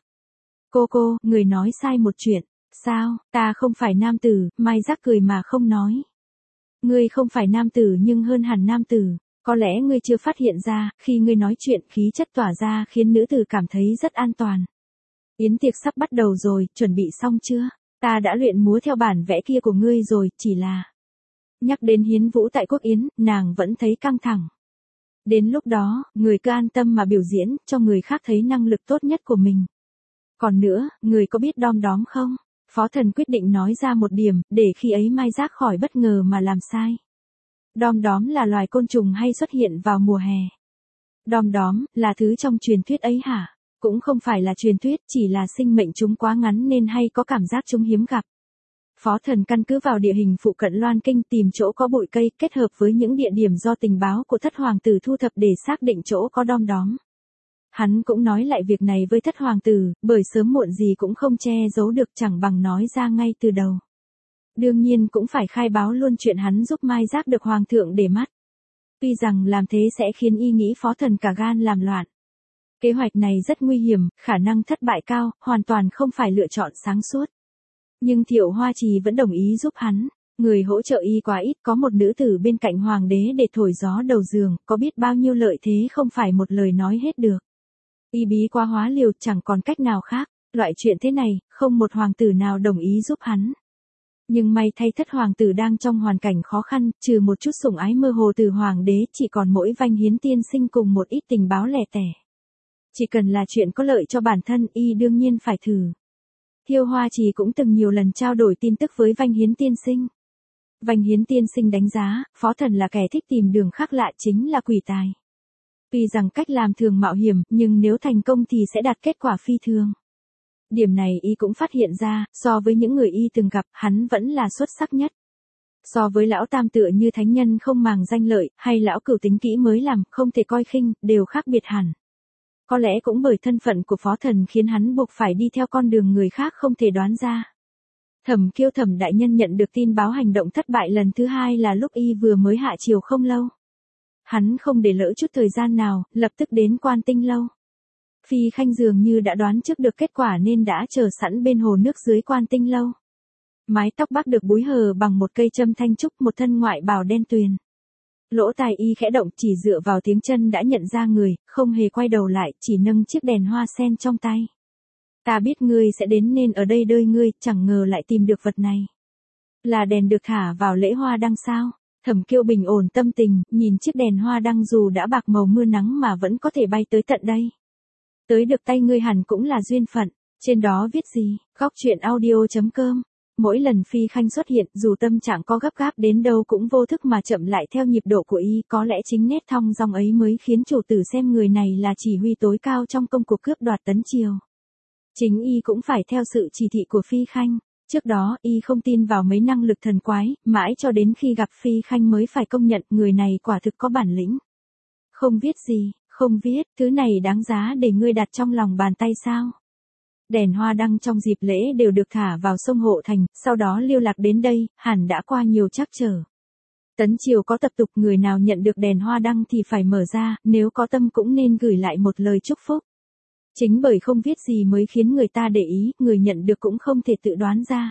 Cô, người nói sai một chuyện. Sao, ta không phải nam tử, Mai Giác cười mà không nói. Ngươi không phải nam tử nhưng hơn hẳn nam tử, có lẽ ngươi chưa phát hiện ra, khi ngươi nói chuyện khí chất tỏa ra khiến nữ tử cảm thấy rất an toàn. Yến tiệc sắp bắt đầu rồi, chuẩn bị xong chưa? Ta đã luyện múa theo bản vẽ kia của ngươi rồi, chỉ là... Nhắc đến hiến vũ tại Quốc Yến, nàng vẫn thấy căng thẳng. Đến lúc đó, người cứ an tâm mà biểu diễn, cho người khác thấy năng lực tốt nhất của mình. Còn nữa, người có biết đom đóm không? Phó thần quyết định nói ra một điểm, để khi ấy Mai Giác khỏi bất ngờ mà làm sai. Đom đóm là loài côn trùng hay xuất hiện vào mùa hè. Đom đóm, là thứ trong truyền thuyết ấy hả? Cũng không phải là truyền thuyết, chỉ là sinh mệnh chúng quá ngắn nên hay có cảm giác chúng hiếm gặp. Phó thần căn cứ vào địa hình phụ cận Loan Kinh tìm chỗ có bụi cây kết hợp với những địa điểm do tình báo của thất hoàng tử thu thập để xác định chỗ có đom đóm. Hắn cũng nói lại việc này với thất hoàng tử, bởi sớm muộn gì cũng không che giấu được chẳng bằng nói ra ngay từ đầu. Đương nhiên cũng phải khai báo luôn chuyện hắn giúp Mai Giác được hoàng thượng để mắt. Tuy rằng làm thế sẽ khiến y nghĩ phó thần cả gan làm loạn. Kế hoạch này rất nguy hiểm, khả năng thất bại cao, hoàn toàn không phải lựa chọn sáng suốt. Nhưng Thiệu Hoa Trì vẫn đồng ý giúp hắn. Người hỗ trợ y quá ít, có một nữ tử bên cạnh hoàng đế để thổi gió đầu giường, có biết bao nhiêu lợi thế không phải một lời nói hết được. Y bí quá hóa liều, chẳng còn cách nào khác, loại chuyện thế này, không một hoàng tử nào đồng ý giúp hắn. Nhưng may thay thất hoàng tử đang trong hoàn cảnh khó khăn, trừ một chút sủng ái mơ hồ từ hoàng đế chỉ còn mỗi Vanh Hiến tiên sinh cùng một ít tình báo lẻ tẻ. Chỉ cần là chuyện có lợi cho bản thân y đương nhiên phải thử. Thiêu Hoa Trì cũng từng nhiều lần trao đổi tin tức với Vanh Hiến tiên sinh. Vanh Hiến tiên sinh đánh giá, phó thần là kẻ thích tìm đường khác lạ chính là quỷ tài. Tuy rằng cách làm thường mạo hiểm, nhưng nếu thành công thì sẽ đạt kết quả phi thường. Điểm này y cũng phát hiện ra, so với những người y từng gặp, hắn vẫn là xuất sắc nhất. So với lão tam tựa như thánh nhân không màng danh lợi, hay lão cửu tính kỹ mới làm, không thể coi khinh, đều khác biệt hẳn. Có lẽ cũng bởi thân phận của phó thần khiến hắn buộc phải đi theo con đường người khác không thể đoán ra. Thẩm Kiêu Thẩm đại nhân nhận được tin báo hành động thất bại lần thứ hai là lúc y vừa mới hạ triều không lâu. Hắn không để lỡ chút thời gian nào, lập tức đến Quan Tinh lâu. Phi Khanh dường như đã đoán trước được kết quả nên đã chờ sẵn bên hồ nước dưới Quan Tinh lâu. Mái tóc bác được búi hờ bằng một cây châm thanh trúc, một thân ngoại bào đen tuyền. Lỗ tai y khẽ động, chỉ dựa vào tiếng chân đã nhận ra người, không hề quay đầu lại, chỉ nâng chiếc đèn hoa sen trong tay. Ta biết ngươi sẽ đến nên ở đây đợi ngươi, chẳng ngờ lại tìm được vật này. Là đèn được thả vào lễ hoa đăng sao? Thẩm Kiêu bình ổn tâm tình, nhìn chiếc đèn hoa đăng dù đã bạc màu mưa nắng mà vẫn có thể bay tới tận đây. Tới được tay ngươi hẳn cũng là duyên phận. Trên đó viết gì? Góc truyện audio.com. Mỗi lần Phi Khanh xuất hiện, dù tâm trạng có gấp gáp đến đâu cũng vô thức mà chậm lại theo nhịp độ của y, có lẽ chính nét thong dong ấy mới khiến chủ tử xem người này là chỉ huy tối cao trong công cuộc cướp đoạt Tấn Triều. Chính y cũng phải theo sự chỉ thị của Phi Khanh. Trước đó, y không tin vào mấy năng lực thần quái, mãi cho đến khi gặp Phi Khanh mới phải công nhận người này quả thực có bản lĩnh. Không viết gì, không viết, thứ này đáng giá để ngươi đặt trong lòng bàn tay sao? Đèn hoa đăng trong dịp lễ đều được thả vào sông Hộ Thành, sau đó lưu lạc đến đây, hẳn đã qua nhiều trắc trở. Tấn Triều có tập tục người nào nhận được đèn hoa đăng thì phải mở ra, nếu có tâm cũng nên gửi lại một lời chúc phúc. Chính bởi không viết gì mới khiến người ta để ý, người nhận được cũng không thể tự đoán ra.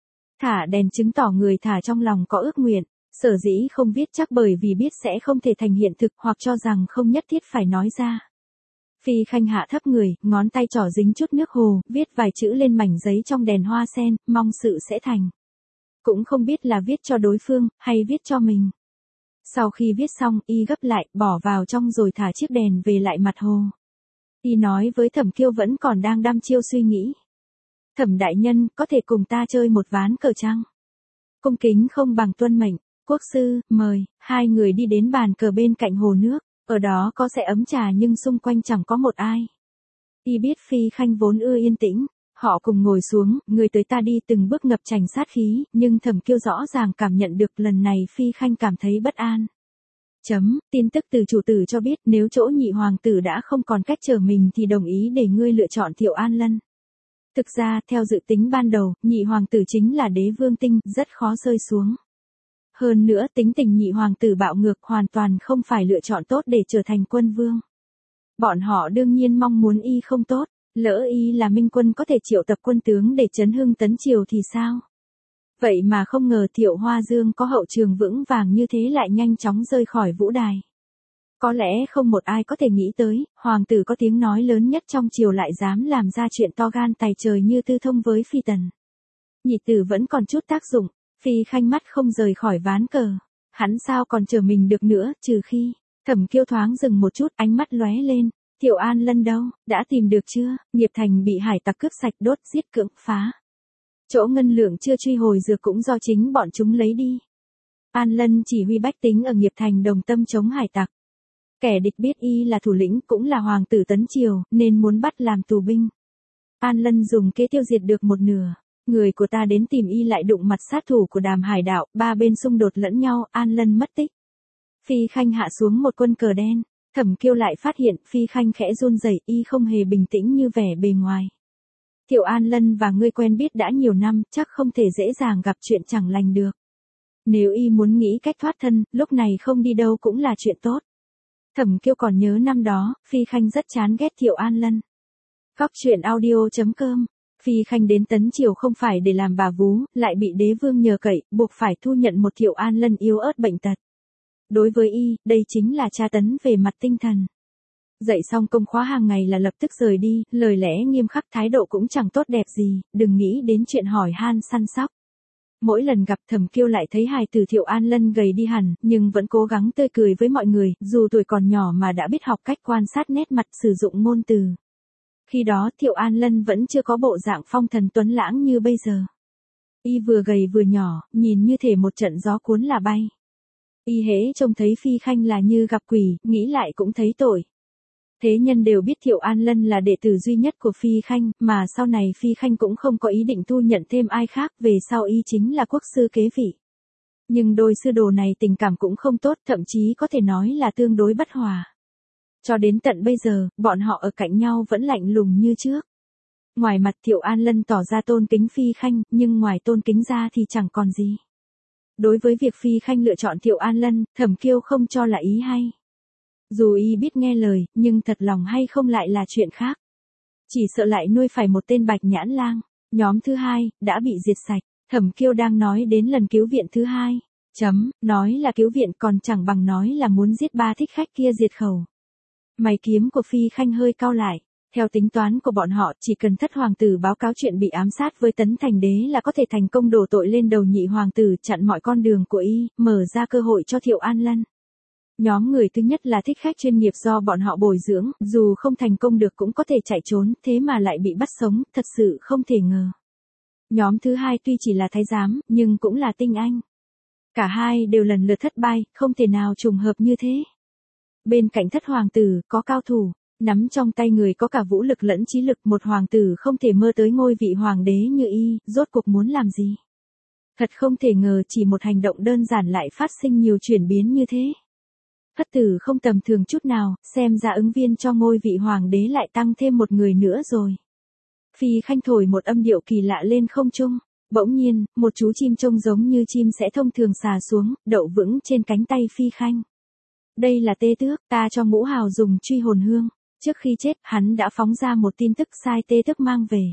Thả đèn chứng tỏ người thả trong lòng có ước nguyện, sở dĩ không viết chắc bởi vì biết sẽ không thể thành hiện thực hoặc cho rằng không nhất thiết phải nói ra. Phi Khanh hạ thấp người, ngón tay trỏ dính chút nước hồ, viết vài chữ lên mảnh giấy trong đèn hoa sen, mong sự sẽ thành. Cũng không biết là viết cho đối phương, hay viết cho mình. Sau khi viết xong, y gấp lại, bỏ vào trong rồi thả chiếc đèn về lại mặt hồ. Y nói với Thẩm Kiêu vẫn còn đang đăm chiêu suy nghĩ. Thẩm đại nhân, có thể cùng ta chơi một ván cờ chăng? Cung kính không bằng tuân mệnh, quốc sư, mời. Hai người đi đến bàn cờ bên cạnh hồ nước, ở đó có sẽ ấm trà nhưng xung quanh chẳng có một ai. Y biết Phi Khanh vốn ưa yên tĩnh, họ cùng ngồi xuống, người tới ta đi từng bước ngập tràn sát khí, nhưng Thẩm Kiêu rõ ràng cảm nhận được lần này Phi Khanh cảm thấy bất an. Tin tức từ chủ tử cho biết nếu chỗ nhị hoàng tử đã không còn cách trở mình thì đồng ý để ngươi lựa chọn Thiệu An Lân. Thực ra, theo dự tính ban đầu, nhị hoàng tử chính là đế vương tinh, rất khó rơi xuống. Hơn nữa tính tình nhị hoàng tử bạo ngược hoàn toàn không phải lựa chọn tốt để trở thành quân vương. Bọn họ đương nhiên mong muốn y không tốt, lỡ y là minh quân có thể triệu tập quân tướng để chấn hưng tấn triều thì sao? Vậy mà không ngờ Thiệu Hoa Dương có hậu trường vững vàng như thế lại nhanh chóng rơi khỏi vũ đài. Có lẽ không một ai có thể nghĩ tới, hoàng tử có tiếng nói lớn nhất trong triều lại dám làm ra chuyện to gan tày trời như tư thông với phi tần. Nhị tử vẫn còn chút tác dụng, Phi Khanh mắt không rời khỏi ván cờ. Hắn sao còn chờ mình được nữa, trừ khi, Thẩm Kiêu thoáng dừng một chút, ánh mắt lóe lên. Thiệu An Lân đâu, đã tìm được chưa? Nghiệp Thành bị hải tặc cướp sạch, đốt giết cưỡng phá. Chỗ ngân lượng chưa truy hồi dược cũng do chính bọn chúng lấy đi. An Lân chỉ huy bách tính ở Nghiệp Thành đồng tâm chống hải tặc. Kẻ địch biết y là thủ lĩnh cũng là hoàng tử tấn triều, nên muốn bắt làm tù binh. An Lân dùng kế tiêu diệt được một nửa. Người của ta đến tìm y lại đụng mặt sát thủ của Đàm Hải Đạo, ba bên xung đột lẫn nhau, An Lân mất tích. Phi Khanh hạ xuống một quân cờ đen, Thẩm Kiêu lại phát hiện Phi Khanh khẽ run rẩy, y không hề bình tĩnh như vẻ bề ngoài. Thiệu An Lân và ngươi quen biết đã nhiều năm, chắc không thể dễ dàng gặp chuyện chẳng lành được. Nếu y muốn nghĩ cách thoát thân, lúc này không đi đâu cũng là chuyện tốt. Thẩm Kiêu còn nhớ năm đó, Phi Khanh rất chán ghét Thiệu An Lân. Góc truyện audio.com. Phi Khanh đến tấn triều không phải để làm bà vú, lại bị đế vương nhờ cậy, buộc phải thu nhận một Thiệu An Lân yếu ớt bệnh tật. Đối với y, đây chính là tra tấn về mặt tinh thần. Dạy xong công khóa hàng ngày là lập tức rời đi, lời lẽ nghiêm khắc, thái độ cũng chẳng tốt đẹp gì, đừng nghĩ đến chuyện hỏi han săn sóc. Mỗi lần gặp Thẩm Kiêu lại thấy hài tử Thiệu An Lân gầy đi hẳn, nhưng vẫn cố gắng tươi cười với mọi người, dù tuổi còn nhỏ mà đã biết học cách quan sát nét mặt, sử dụng ngôn từ. Khi đó Thiệu An Lân vẫn chưa có bộ dạng phong thần tuấn lãng như bây giờ. Y vừa gầy vừa nhỏ, nhìn như thể một trận gió cuốn là bay. Y hễ trông thấy Phi Khanh là như gặp quỷ, nghĩ lại cũng thấy tội. Thế nhân đều biết Thiệu An Lân là đệ tử duy nhất của Phi Khanh, mà sau này Phi Khanh cũng không có ý định thu nhận thêm ai khác, về sau y chính là quốc sư kế vị. Nhưng đôi sư đồ này tình cảm cũng không tốt, thậm chí có thể nói là tương đối bất hòa. Cho đến tận bây giờ, bọn họ ở cạnh nhau vẫn lạnh lùng như trước. Ngoài mặt Thiệu An Lân tỏ ra tôn kính Phi Khanh, nhưng ngoài tôn kính ra thì chẳng còn gì. Đối với việc Phi Khanh lựa chọn Thiệu An Lân, Thẩm Kiêu không cho là ý hay. Dù y biết nghe lời, nhưng thật lòng hay không lại là chuyện khác. Chỉ sợ lại nuôi phải một tên bạch nhãn lang. Nhóm thứ hai, đã bị diệt sạch. Thẩm Kiêu đang nói đến lần cứu viện thứ hai. Nói là cứu viện còn chẳng bằng nói là muốn giết ba thích khách kia diệt khẩu. Mày kiếm của Phi Khanh hơi cau lại. Theo tính toán của bọn họ, chỉ cần thất hoàng tử báo cáo chuyện bị ám sát với Tấn Thành Đế là có thể thành công đổ tội lên đầu nhị hoàng tử, chặn mọi con đường của y, mở ra cơ hội cho Thiệu An Lân. Nhóm người thứ nhất là thích khách chuyên nghiệp do bọn họ bồi dưỡng, dù không thành công được cũng có thể chạy trốn, thế mà lại bị bắt sống, thật sự không thể ngờ. Nhóm thứ hai tuy chỉ là thái giám, nhưng cũng là tinh anh. Cả hai đều lần lượt thất bại, không thể nào trùng hợp như thế. Bên cạnh thất hoàng tử, có cao thủ, nắm trong tay người có cả vũ lực lẫn trí lực, một hoàng tử không thể mơ tới ngôi vị hoàng đế như y, rốt cuộc muốn làm gì. Thật không thể ngờ chỉ một hành động đơn giản lại phát sinh nhiều chuyển biến như thế. Thất tử không tầm thường chút nào, xem ra ứng viên cho ngôi vị hoàng đế lại tăng thêm một người nữa rồi. Phi Khanh thổi một âm điệu kỳ lạ lên không trung, bỗng nhiên, một chú chim trông giống như chim sẻ thông thường xà xuống, đậu vững trên cánh tay Phi Khanh. Đây là Tê Tước, ta cho Ngũ Hào dùng truy hồn hương, trước khi chết, hắn đã phóng ra một tin tức sai Tê Tước mang về.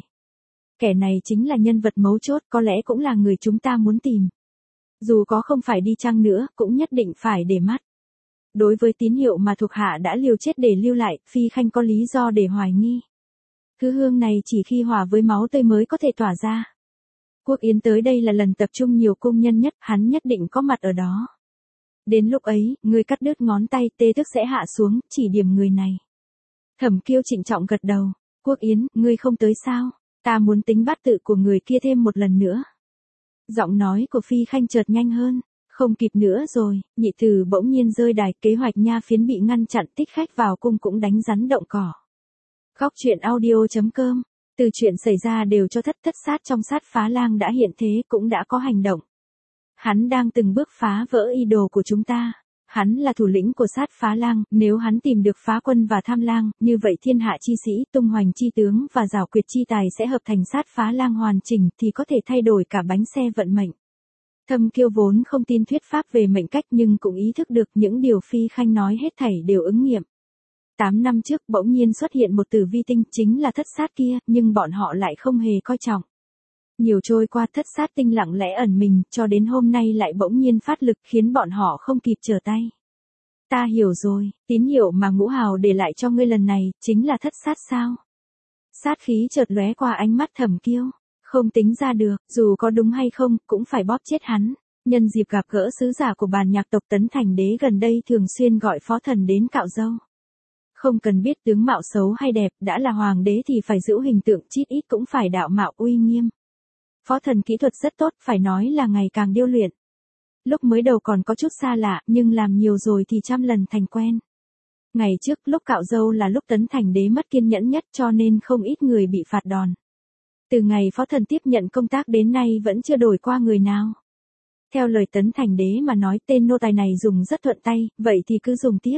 Kẻ này chính là nhân vật mấu chốt, có lẽ cũng là người chúng ta muốn tìm. Dù có không phải đi chăng nữa, cũng nhất định phải để mắt. Đối với tín hiệu mà thuộc hạ đã liều chết để lưu lại, Phi Khanh có lý do để hoài nghi. Thứ hương này chỉ khi hòa với máu tươi mới có thể tỏa ra. Quốc Yến tới đây là lần tập trung nhiều cung nhân nhất, hắn nhất định có mặt ở đó. Đến lúc ấy, ngươi cắt đứt ngón tay, tê tức sẽ hạ xuống, chỉ điểm người này. Thẩm Kiêu trịnh trọng gật đầu. Quốc Yến, ngươi không tới sao? Ta muốn tính bát tự của người kia thêm một lần nữa. Giọng nói của Phi Khanh chợt nhanh hơn. Không kịp nữa rồi, nhị tử bỗng nhiên rơi đài, kế hoạch nha phiến bị ngăn chặn, thích khách vào cung cũng đánh rắn động cỏ. Góc truyện audio.com. Từ chuyện xảy ra đều cho thất sát trong sát phá lang đã hiện thế, cũng đã có hành động. Hắn đang từng bước phá vỡ ý đồ của chúng ta. Hắn là thủ lĩnh của sát phá lang, nếu hắn tìm được phá quân và tham lang, như vậy thiên hạ chi sĩ, tung hoành chi tướng và giảo quyệt chi tài sẽ hợp thành sát phá lang hoàn chỉnh, thì có thể thay đổi cả bánh xe vận mệnh. Thâm Kiêu vốn không tin thuyết pháp về mệnh cách nhưng cũng ý thức được những điều Phi Khanh nói hết thảy đều ứng nghiệm. 8 năm trước bỗng nhiên xuất hiện một tử vi tinh, chính là thất sát kia, nhưng bọn họ lại không hề coi trọng. Nhiều trôi qua, thất sát tinh lặng lẽ ẩn mình, cho đến hôm nay lại bỗng nhiên phát lực khiến bọn họ không kịp trở tay. Ta hiểu rồi, tín hiệu mà Ngũ Hào để lại cho ngươi lần này, chính là thất sát sao? Sát khí chợt lóe qua ánh mắt Thẩm Kiêu. Không tính ra được, dù có đúng hay không, cũng phải bóp chết hắn. Nhân dịp gặp gỡ sứ giả của bàn nhạc tộc Tấn Thành Đế gần đây thường xuyên gọi phó thần đến cạo râu. Không cần biết tướng mạo xấu hay đẹp, đã là hoàng đế thì phải giữ hình tượng, chít ít cũng phải đạo mạo uy nghiêm. Phó thần kỹ thuật rất tốt, phải nói là ngày càng điêu luyện. Lúc mới đầu còn có chút xa lạ, nhưng làm nhiều rồi thì trăm lần thành quen. Ngày trước lúc cạo râu là lúc Tấn Thành Đế mất kiên nhẫn nhất, cho nên không ít người bị phạt đòn. Từ ngày phó thần tiếp nhận công tác đến nay vẫn chưa đổi qua người nào. Theo lời Tấn Thành Đế mà nói, tên nô tài này dùng rất thuận tay, vậy thì cứ dùng tiếp.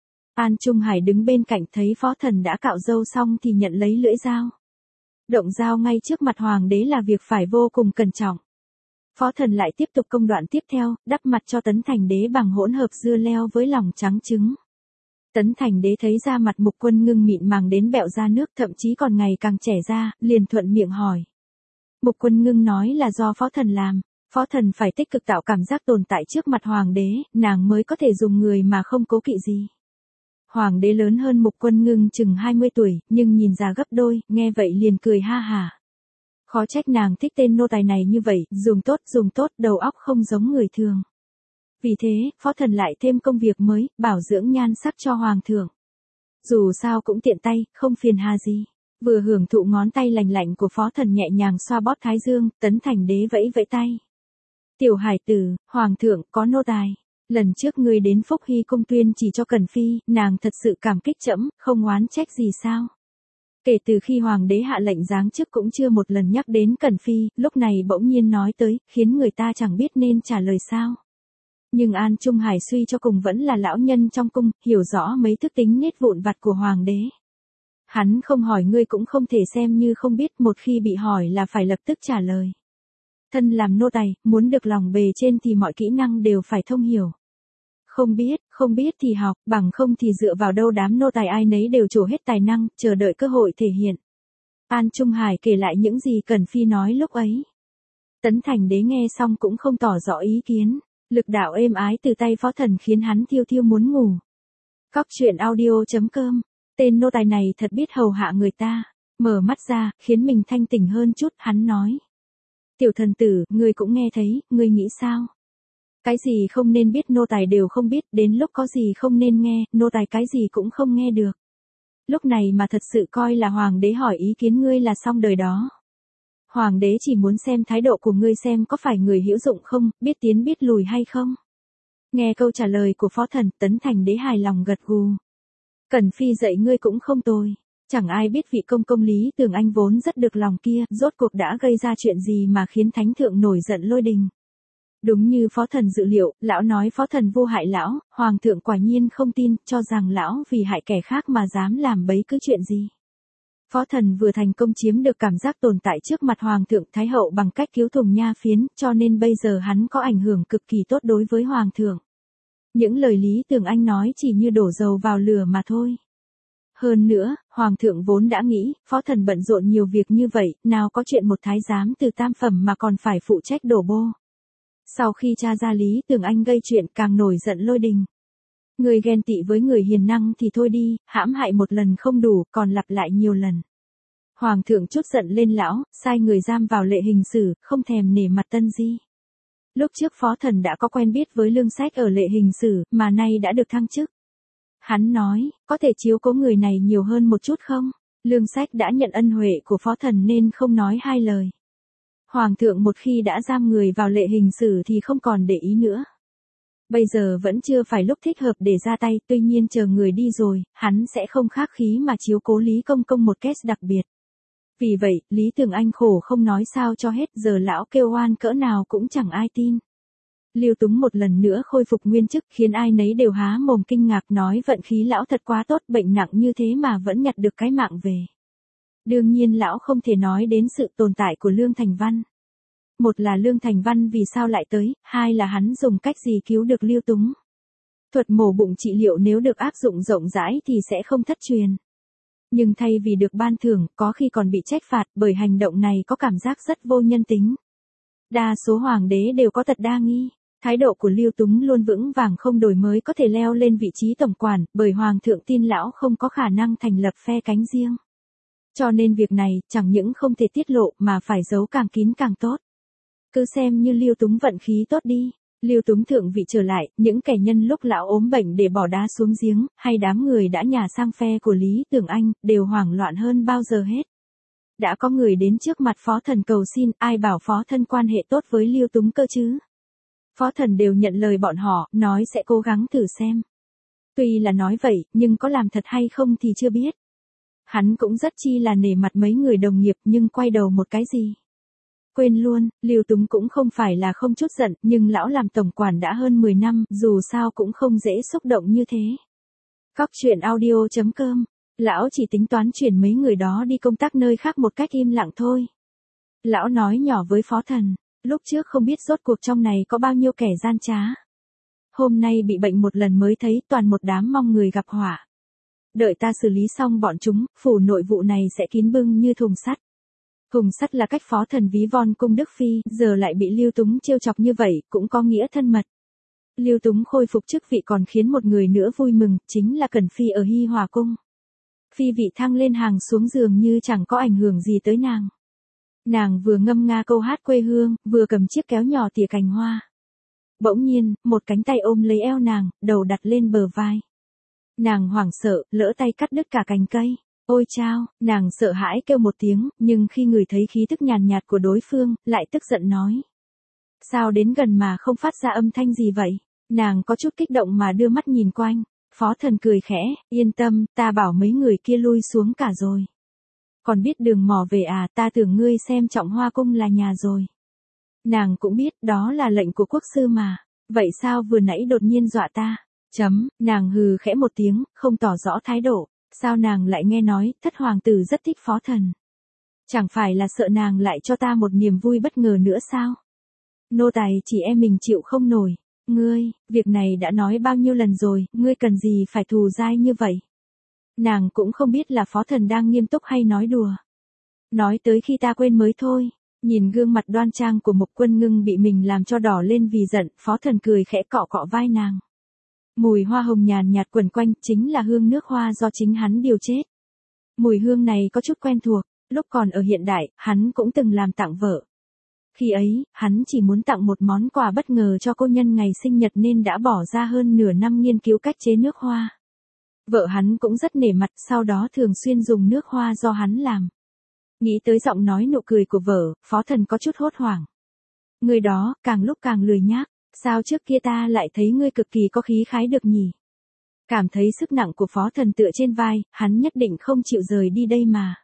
An Trung Hải đứng bên cạnh thấy phó thần đã cạo râu xong thì nhận lấy lưỡi dao. Động dao ngay trước mặt hoàng đế là việc phải vô cùng cẩn trọng. Phó thần lại tiếp tục công đoạn tiếp theo, đắp mặt cho Tấn Thành Đế bằng hỗn hợp dưa leo với lòng trắng trứng. Tấn Thành Đế thấy da mặt Mục Quân Ngưng mịn màng đến bẹo ra nước, thậm chí còn ngày càng trẻ ra, liền thuận miệng hỏi. Mục Quân Ngưng nói là do phó thần làm, phó thần phải tích cực tạo cảm giác tồn tại trước mặt hoàng đế, nàng mới có thể dùng người mà không cố kỵ gì. Hoàng đế lớn hơn Mục Quân Ngưng chừng 20 tuổi, nhưng nhìn già gấp đôi, nghe vậy liền cười ha hả. Khó trách nàng thích tên nô tài này như vậy, dùng tốt, đầu óc không giống người thường. Vì thế, phó thần lại thêm công việc mới, bảo dưỡng nhan sắc cho hoàng thượng. Dù sao cũng tiện tay, không phiền hà gì. Vừa hưởng thụ ngón tay lành lạnh của phó thần nhẹ nhàng xoa bóp thái dương, Tấn Thành Đế vẫy vẫy tay. Tiểu hải tử, hoàng thượng, có nô tài. Lần trước ngươi đến Phúc Hy cung tuyên chỉ cho Cần Phi, nàng thật sự cảm kích trẫm, không oán trách gì sao. Kể từ khi hoàng đế hạ lệnh giáng chức cũng chưa một lần nhắc đến Cần Phi, lúc này bỗng nhiên nói tới, khiến người ta chẳng biết nên trả lời sao. Nhưng An Trung Hải suy cho cùng vẫn là lão nhân trong cung, hiểu rõ mấy thức tính nết vụn vặt của hoàng đế. Hắn không hỏi ngươi cũng không thể xem như không biết, một khi bị hỏi là phải lập tức trả lời. Thân làm nô tài, muốn được lòng bề trên thì mọi kỹ năng đều phải thông hiểu. Không biết thì học, bằng không thì dựa vào đâu đám nô tài ai nấy đều trổ hết tài năng, chờ đợi cơ hội thể hiện. An Trung Hải kể lại những gì Cần Phi nói lúc ấy. Tấn Thành Đế nghe xong cũng không tỏ rõ ý kiến. Lực đạo êm ái từ tay phó thần khiến hắn thiêu thiêu muốn ngủ. Góc truyện audio.com. Tên nô tài này thật biết hầu hạ người ta. Mở mắt ra, khiến mình thanh tỉnh hơn chút, hắn nói. Tiểu thần tử, ngươi cũng nghe thấy, ngươi nghĩ sao? Cái gì không nên biết nô tài đều không biết, đến lúc có gì không nên nghe, nô tài cái gì cũng không nghe được. Lúc này mà thật sự coi là hoàng đế hỏi ý kiến ngươi là xong đời đó. Hoàng đế chỉ muốn xem thái độ của ngươi xem có phải người hữu dụng không, biết tiến biết lùi hay không. Nghe câu trả lời của phó thần, Tấn Thành Đế hài lòng gật gù. Cần Phi dạy ngươi cũng không tồi. Chẳng ai biết vị công công Lý Tường Anh vốn rất được lòng kia, rốt cuộc đã gây ra chuyện gì mà khiến thánh thượng nổi giận lôi đình. Đúng như phó thần dự liệu, lão nói phó thần vô hại lão, hoàng thượng quả nhiên không tin, cho rằng lão vì hại kẻ khác mà dám làm bấy cứ chuyện gì. Phó thần vừa thành công chiếm được cảm giác tồn tại trước mặt hoàng thượng thái hậu bằng cách cứu Tùng Nha Phiến, cho nên bây giờ hắn có ảnh hưởng cực kỳ tốt đối với hoàng thượng. Những lời Lý Tường Anh nói chỉ như đổ dầu vào lửa mà thôi. Hơn nữa, hoàng thượng vốn đã nghĩ, phó thần bận rộn nhiều việc như vậy, nào có chuyện một thái giám từ tam phẩm mà còn phải phụ trách đổ bô. Sau khi tra ra Lý Tường Anh gây chuyện càng nổi giận lôi đình. Người ghen tị với người hiền năng thì thôi đi, hãm hại một lần không đủ, còn lặp lại nhiều lần. Hoàng thượng chút giận lên lão, sai người giam vào lệ hình sử, không thèm nể mặt Tân Di. Lúc trước Phó Thần đã có quen biết với Lương Sách ở lệ hình sử, mà nay đã được thăng chức. Hắn nói, có thể chiếu cố người này nhiều hơn một chút không? Lương Sách đã nhận ân huệ của Phó Thần nên không nói hai lời. Hoàng thượng một khi đã giam người vào lệ hình sử thì không còn để ý nữa. Bây giờ vẫn chưa phải lúc thích hợp để ra tay, tuy nhiên chờ người đi rồi, hắn sẽ không khách khí mà chiếu cố Lý Công Công một case đặc biệt. Vì vậy, Lý Tường Anh khổ không nói sao cho hết, giờ lão kêu oan cỡ nào cũng chẳng ai tin. Lưu Túng một lần nữa khôi phục nguyên chức khiến ai nấy đều há mồm kinh ngạc, nói vận khí lão thật quá tốt, bệnh nặng như thế mà vẫn nhặt được cái mạng về. Đương nhiên lão không thể nói đến sự tồn tại của Lương Thành Văn. Một là Lương Thành Văn vì sao lại tới, hai là hắn dùng cách gì cứu được Lưu Túng. Thuật mổ bụng trị liệu nếu được áp dụng rộng rãi thì sẽ không thất truyền. Nhưng thay vì được ban thưởng, có khi còn bị trách phạt, bởi hành động này có cảm giác rất vô nhân tính. Đa số hoàng đế đều có tật đa nghi. Thái độ của Lưu Túng luôn vững vàng không đổi mới có thể leo lên vị trí tổng quản, bởi hoàng thượng tin lão không có khả năng thành lập phe cánh riêng. Cho nên việc này, chẳng những không thể tiết lộ mà phải giấu càng kín càng tốt. Cứ xem như Lưu Túng vận khí tốt đi. Lưu Túng thượng vị trở lại, những kẻ nhân lúc lão ốm bệnh để bỏ đá xuống giếng, hay đám người đã nhả sang phe của Lý Tường Anh, đều hoảng loạn hơn bao giờ hết. Đã có người đến trước mặt Phó Thần cầu xin, ai bảo Phó Thân quan hệ tốt với Lưu Túng cơ chứ. Phó Thần đều nhận lời bọn họ, nói sẽ cố gắng thử xem. Tuy là nói vậy, nhưng có làm thật hay không thì chưa biết. Hắn cũng rất chi là nể mặt mấy người đồng nghiệp nhưng quay đầu một cái gì. Quên luôn, Lưu Túng cũng không phải là không chút giận, nhưng lão làm tổng quản đã hơn 10 năm, dù sao cũng không dễ xúc động như thế. Cóc truyện audio.com, lão chỉ tính toán chuyển mấy người đó đi công tác nơi khác một cách im lặng thôi. Lão nói nhỏ với Phó Thần, lúc trước không biết rốt cuộc trong này có bao nhiêu kẻ gian trá. Hôm nay bị bệnh một lần mới thấy toàn một đám mong người gặp họa. Đợi ta xử lý xong bọn chúng, phủ nội vụ này sẽ kín bưng như thùng sắt. Thùng sắt là cách Phó Thần ví von cung Đức Phi, giờ lại bị Lưu Túng trêu chọc như vậy, cũng có nghĩa thân mật. Lưu Túng khôi phục chức vị còn khiến một người nữa vui mừng, chính là Cẩn Phi ở Hy Hòa Cung. Phi vị thăng lên hàng xuống giường như chẳng có ảnh hưởng gì tới nàng. Nàng vừa ngâm nga câu hát quê hương, vừa cầm chiếc kéo nhỏ tỉa cành hoa. Bỗng nhiên, một cánh tay ôm lấy eo nàng, đầu đặt lên bờ vai. Nàng hoảng sợ, lỡ tay cắt đứt cả cành cây. Ôi chao, nàng sợ hãi kêu một tiếng, nhưng khi ngửi thấy khí tức nhàn nhạt của đối phương, lại tức giận nói. Sao đến gần mà không phát ra âm thanh gì vậy? Nàng có chút kích động mà đưa mắt nhìn quanh. Phó Thần cười khẽ, yên tâm, ta bảo mấy người kia lui xuống cả rồi. Còn biết đường mò về à, ta tưởng ngươi xem trọng Hoa Cung là nhà rồi. Nàng cũng biết đó là lệnh của quốc sư mà. Vậy sao vừa nãy đột nhiên dọa ta? Nàng hừ khẽ một tiếng, không tỏ rõ thái độ. Sao nàng lại nghe nói, thất hoàng tử rất thích Phó Thần? Chẳng phải là sợ nàng lại cho ta một niềm vui bất ngờ nữa sao? Nô tài chỉ em mình chịu không nổi. Ngươi, việc này đã nói bao nhiêu lần rồi, ngươi cần gì phải thù dai như vậy? Nàng cũng không biết là Phó Thần đang nghiêm túc hay nói đùa. Nói tới khi ta quên mới thôi. Nhìn gương mặt đoan trang của Mục Quân Ngưng bị mình làm cho đỏ lên vì giận, Phó Thần cười khẽ cọ cọ vai nàng. Mùi hoa hồng nhàn nhạt quẩn quanh, chính là hương nước hoa do chính hắn điều chết. Mùi hương này có chút quen thuộc, lúc còn ở hiện đại, hắn cũng từng làm tặng vợ. Khi ấy, hắn chỉ muốn tặng một món quà bất ngờ cho cô nhân ngày sinh nhật nên đã bỏ ra hơn nửa năm nghiên cứu cách chế nước hoa. Vợ hắn cũng rất nể mặt, sau đó thường xuyên dùng nước hoa do hắn làm. Nghĩ tới giọng nói nụ cười của vợ, Phó Thần có chút hốt hoảng. Người đó, càng lúc càng lười nhác, sao trước kia ta lại thấy ngươi cực kỳ có khí khái được nhỉ? Cảm thấy sức nặng của Phó Thần tựa trên vai, hắn nhất định không chịu rời đi đây mà.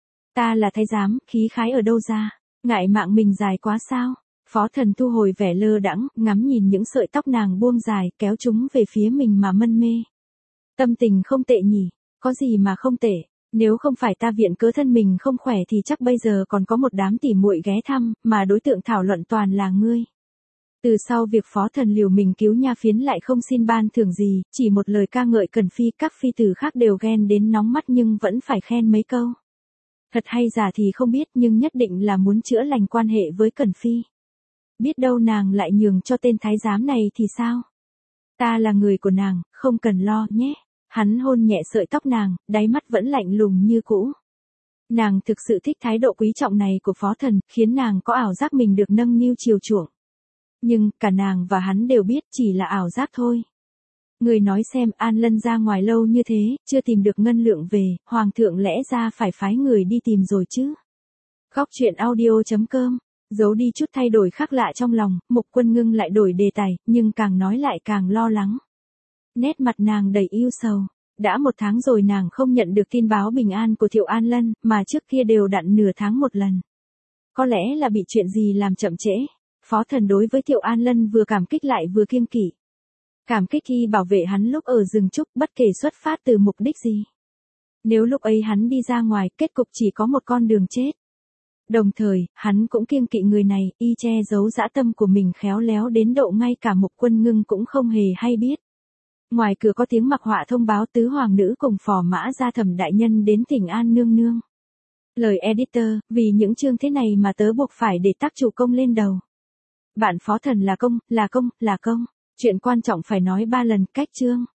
Ta là thái giám, khí khái ở đâu ra? Ngại mạng mình dài quá sao? Phó Thần thu hồi vẻ lơ đãng, ngắm nhìn những sợi tóc nàng buông dài, kéo chúng về phía mình mà mân mê. Tâm tình không tệ nhỉ? Có gì mà không tệ? Nếu không phải ta viện cớ thân mình không khỏe thì chắc bây giờ còn có một đám tỉ muội ghé thăm, mà đối tượng thảo luận toàn là ngươi. Từ sau việc Phó Thần liều mình cứu Nha Phiến lại không xin ban thưởng gì, chỉ một lời ca ngợi Cẩn Phi, các phi tử khác đều ghen đến nóng mắt nhưng vẫn phải khen mấy câu. Thật hay giả thì không biết nhưng nhất định là muốn chữa lành quan hệ với Cẩn Phi. Biết đâu nàng lại nhường cho tên thái giám này thì sao? Ta là người của nàng, không cần lo nhé. Hắn hôn nhẹ sợi tóc nàng, đáy mắt vẫn lạnh lùng như cũ. Nàng thực sự thích thái độ quý trọng này của phó thần, khiến nàng có ảo giác mình được nâng niu chiều chuộng. Nhưng, cả nàng và hắn đều biết chỉ là ảo giác thôi. Người nói xem, An Lân ra ngoài lâu như thế, chưa tìm được ngân lượng về, hoàng thượng lẽ ra phải phái người đi tìm rồi chứ. Góc truyện audio.com. Giấu đi chút thay đổi khác lạ trong lòng, Mục Quân Ngưng lại đổi đề tài, nhưng càng nói lại càng lo lắng. Nét mặt nàng đầy ưu sầu. Đã 1 tháng rồi nàng không nhận được tin báo bình an của Thiệu An Lân, mà trước kia đều đặn nửa tháng một lần. Có lẽ là bị chuyện gì làm chậm trễ. Phó thần đối với Thiệu An Lân vừa cảm kích lại vừa kiêng kỵ. Cảm kích khi bảo vệ hắn lúc ở rừng trúc, bất kể xuất phát từ mục đích gì. Nếu lúc ấy hắn đi ra ngoài, kết cục chỉ có một con đường chết. Đồng thời, hắn cũng kiêng kỵ người này, y che giấu dã tâm của mình khéo léo đến độ ngay cả Mục Quân Ngưng cũng không hề hay biết. Ngoài cửa có tiếng mặc họa thông báo tứ hoàng nữ cùng phò mã gia Thẩm đại nhân đến Thỉnh An nương nương. Lời editor, vì những chương thế này mà tớ buộc phải để tác chủ công lên đầu. Bạn phó thần là công, là công, là công. Chuyện quan trọng phải nói 3 lần, cách chương.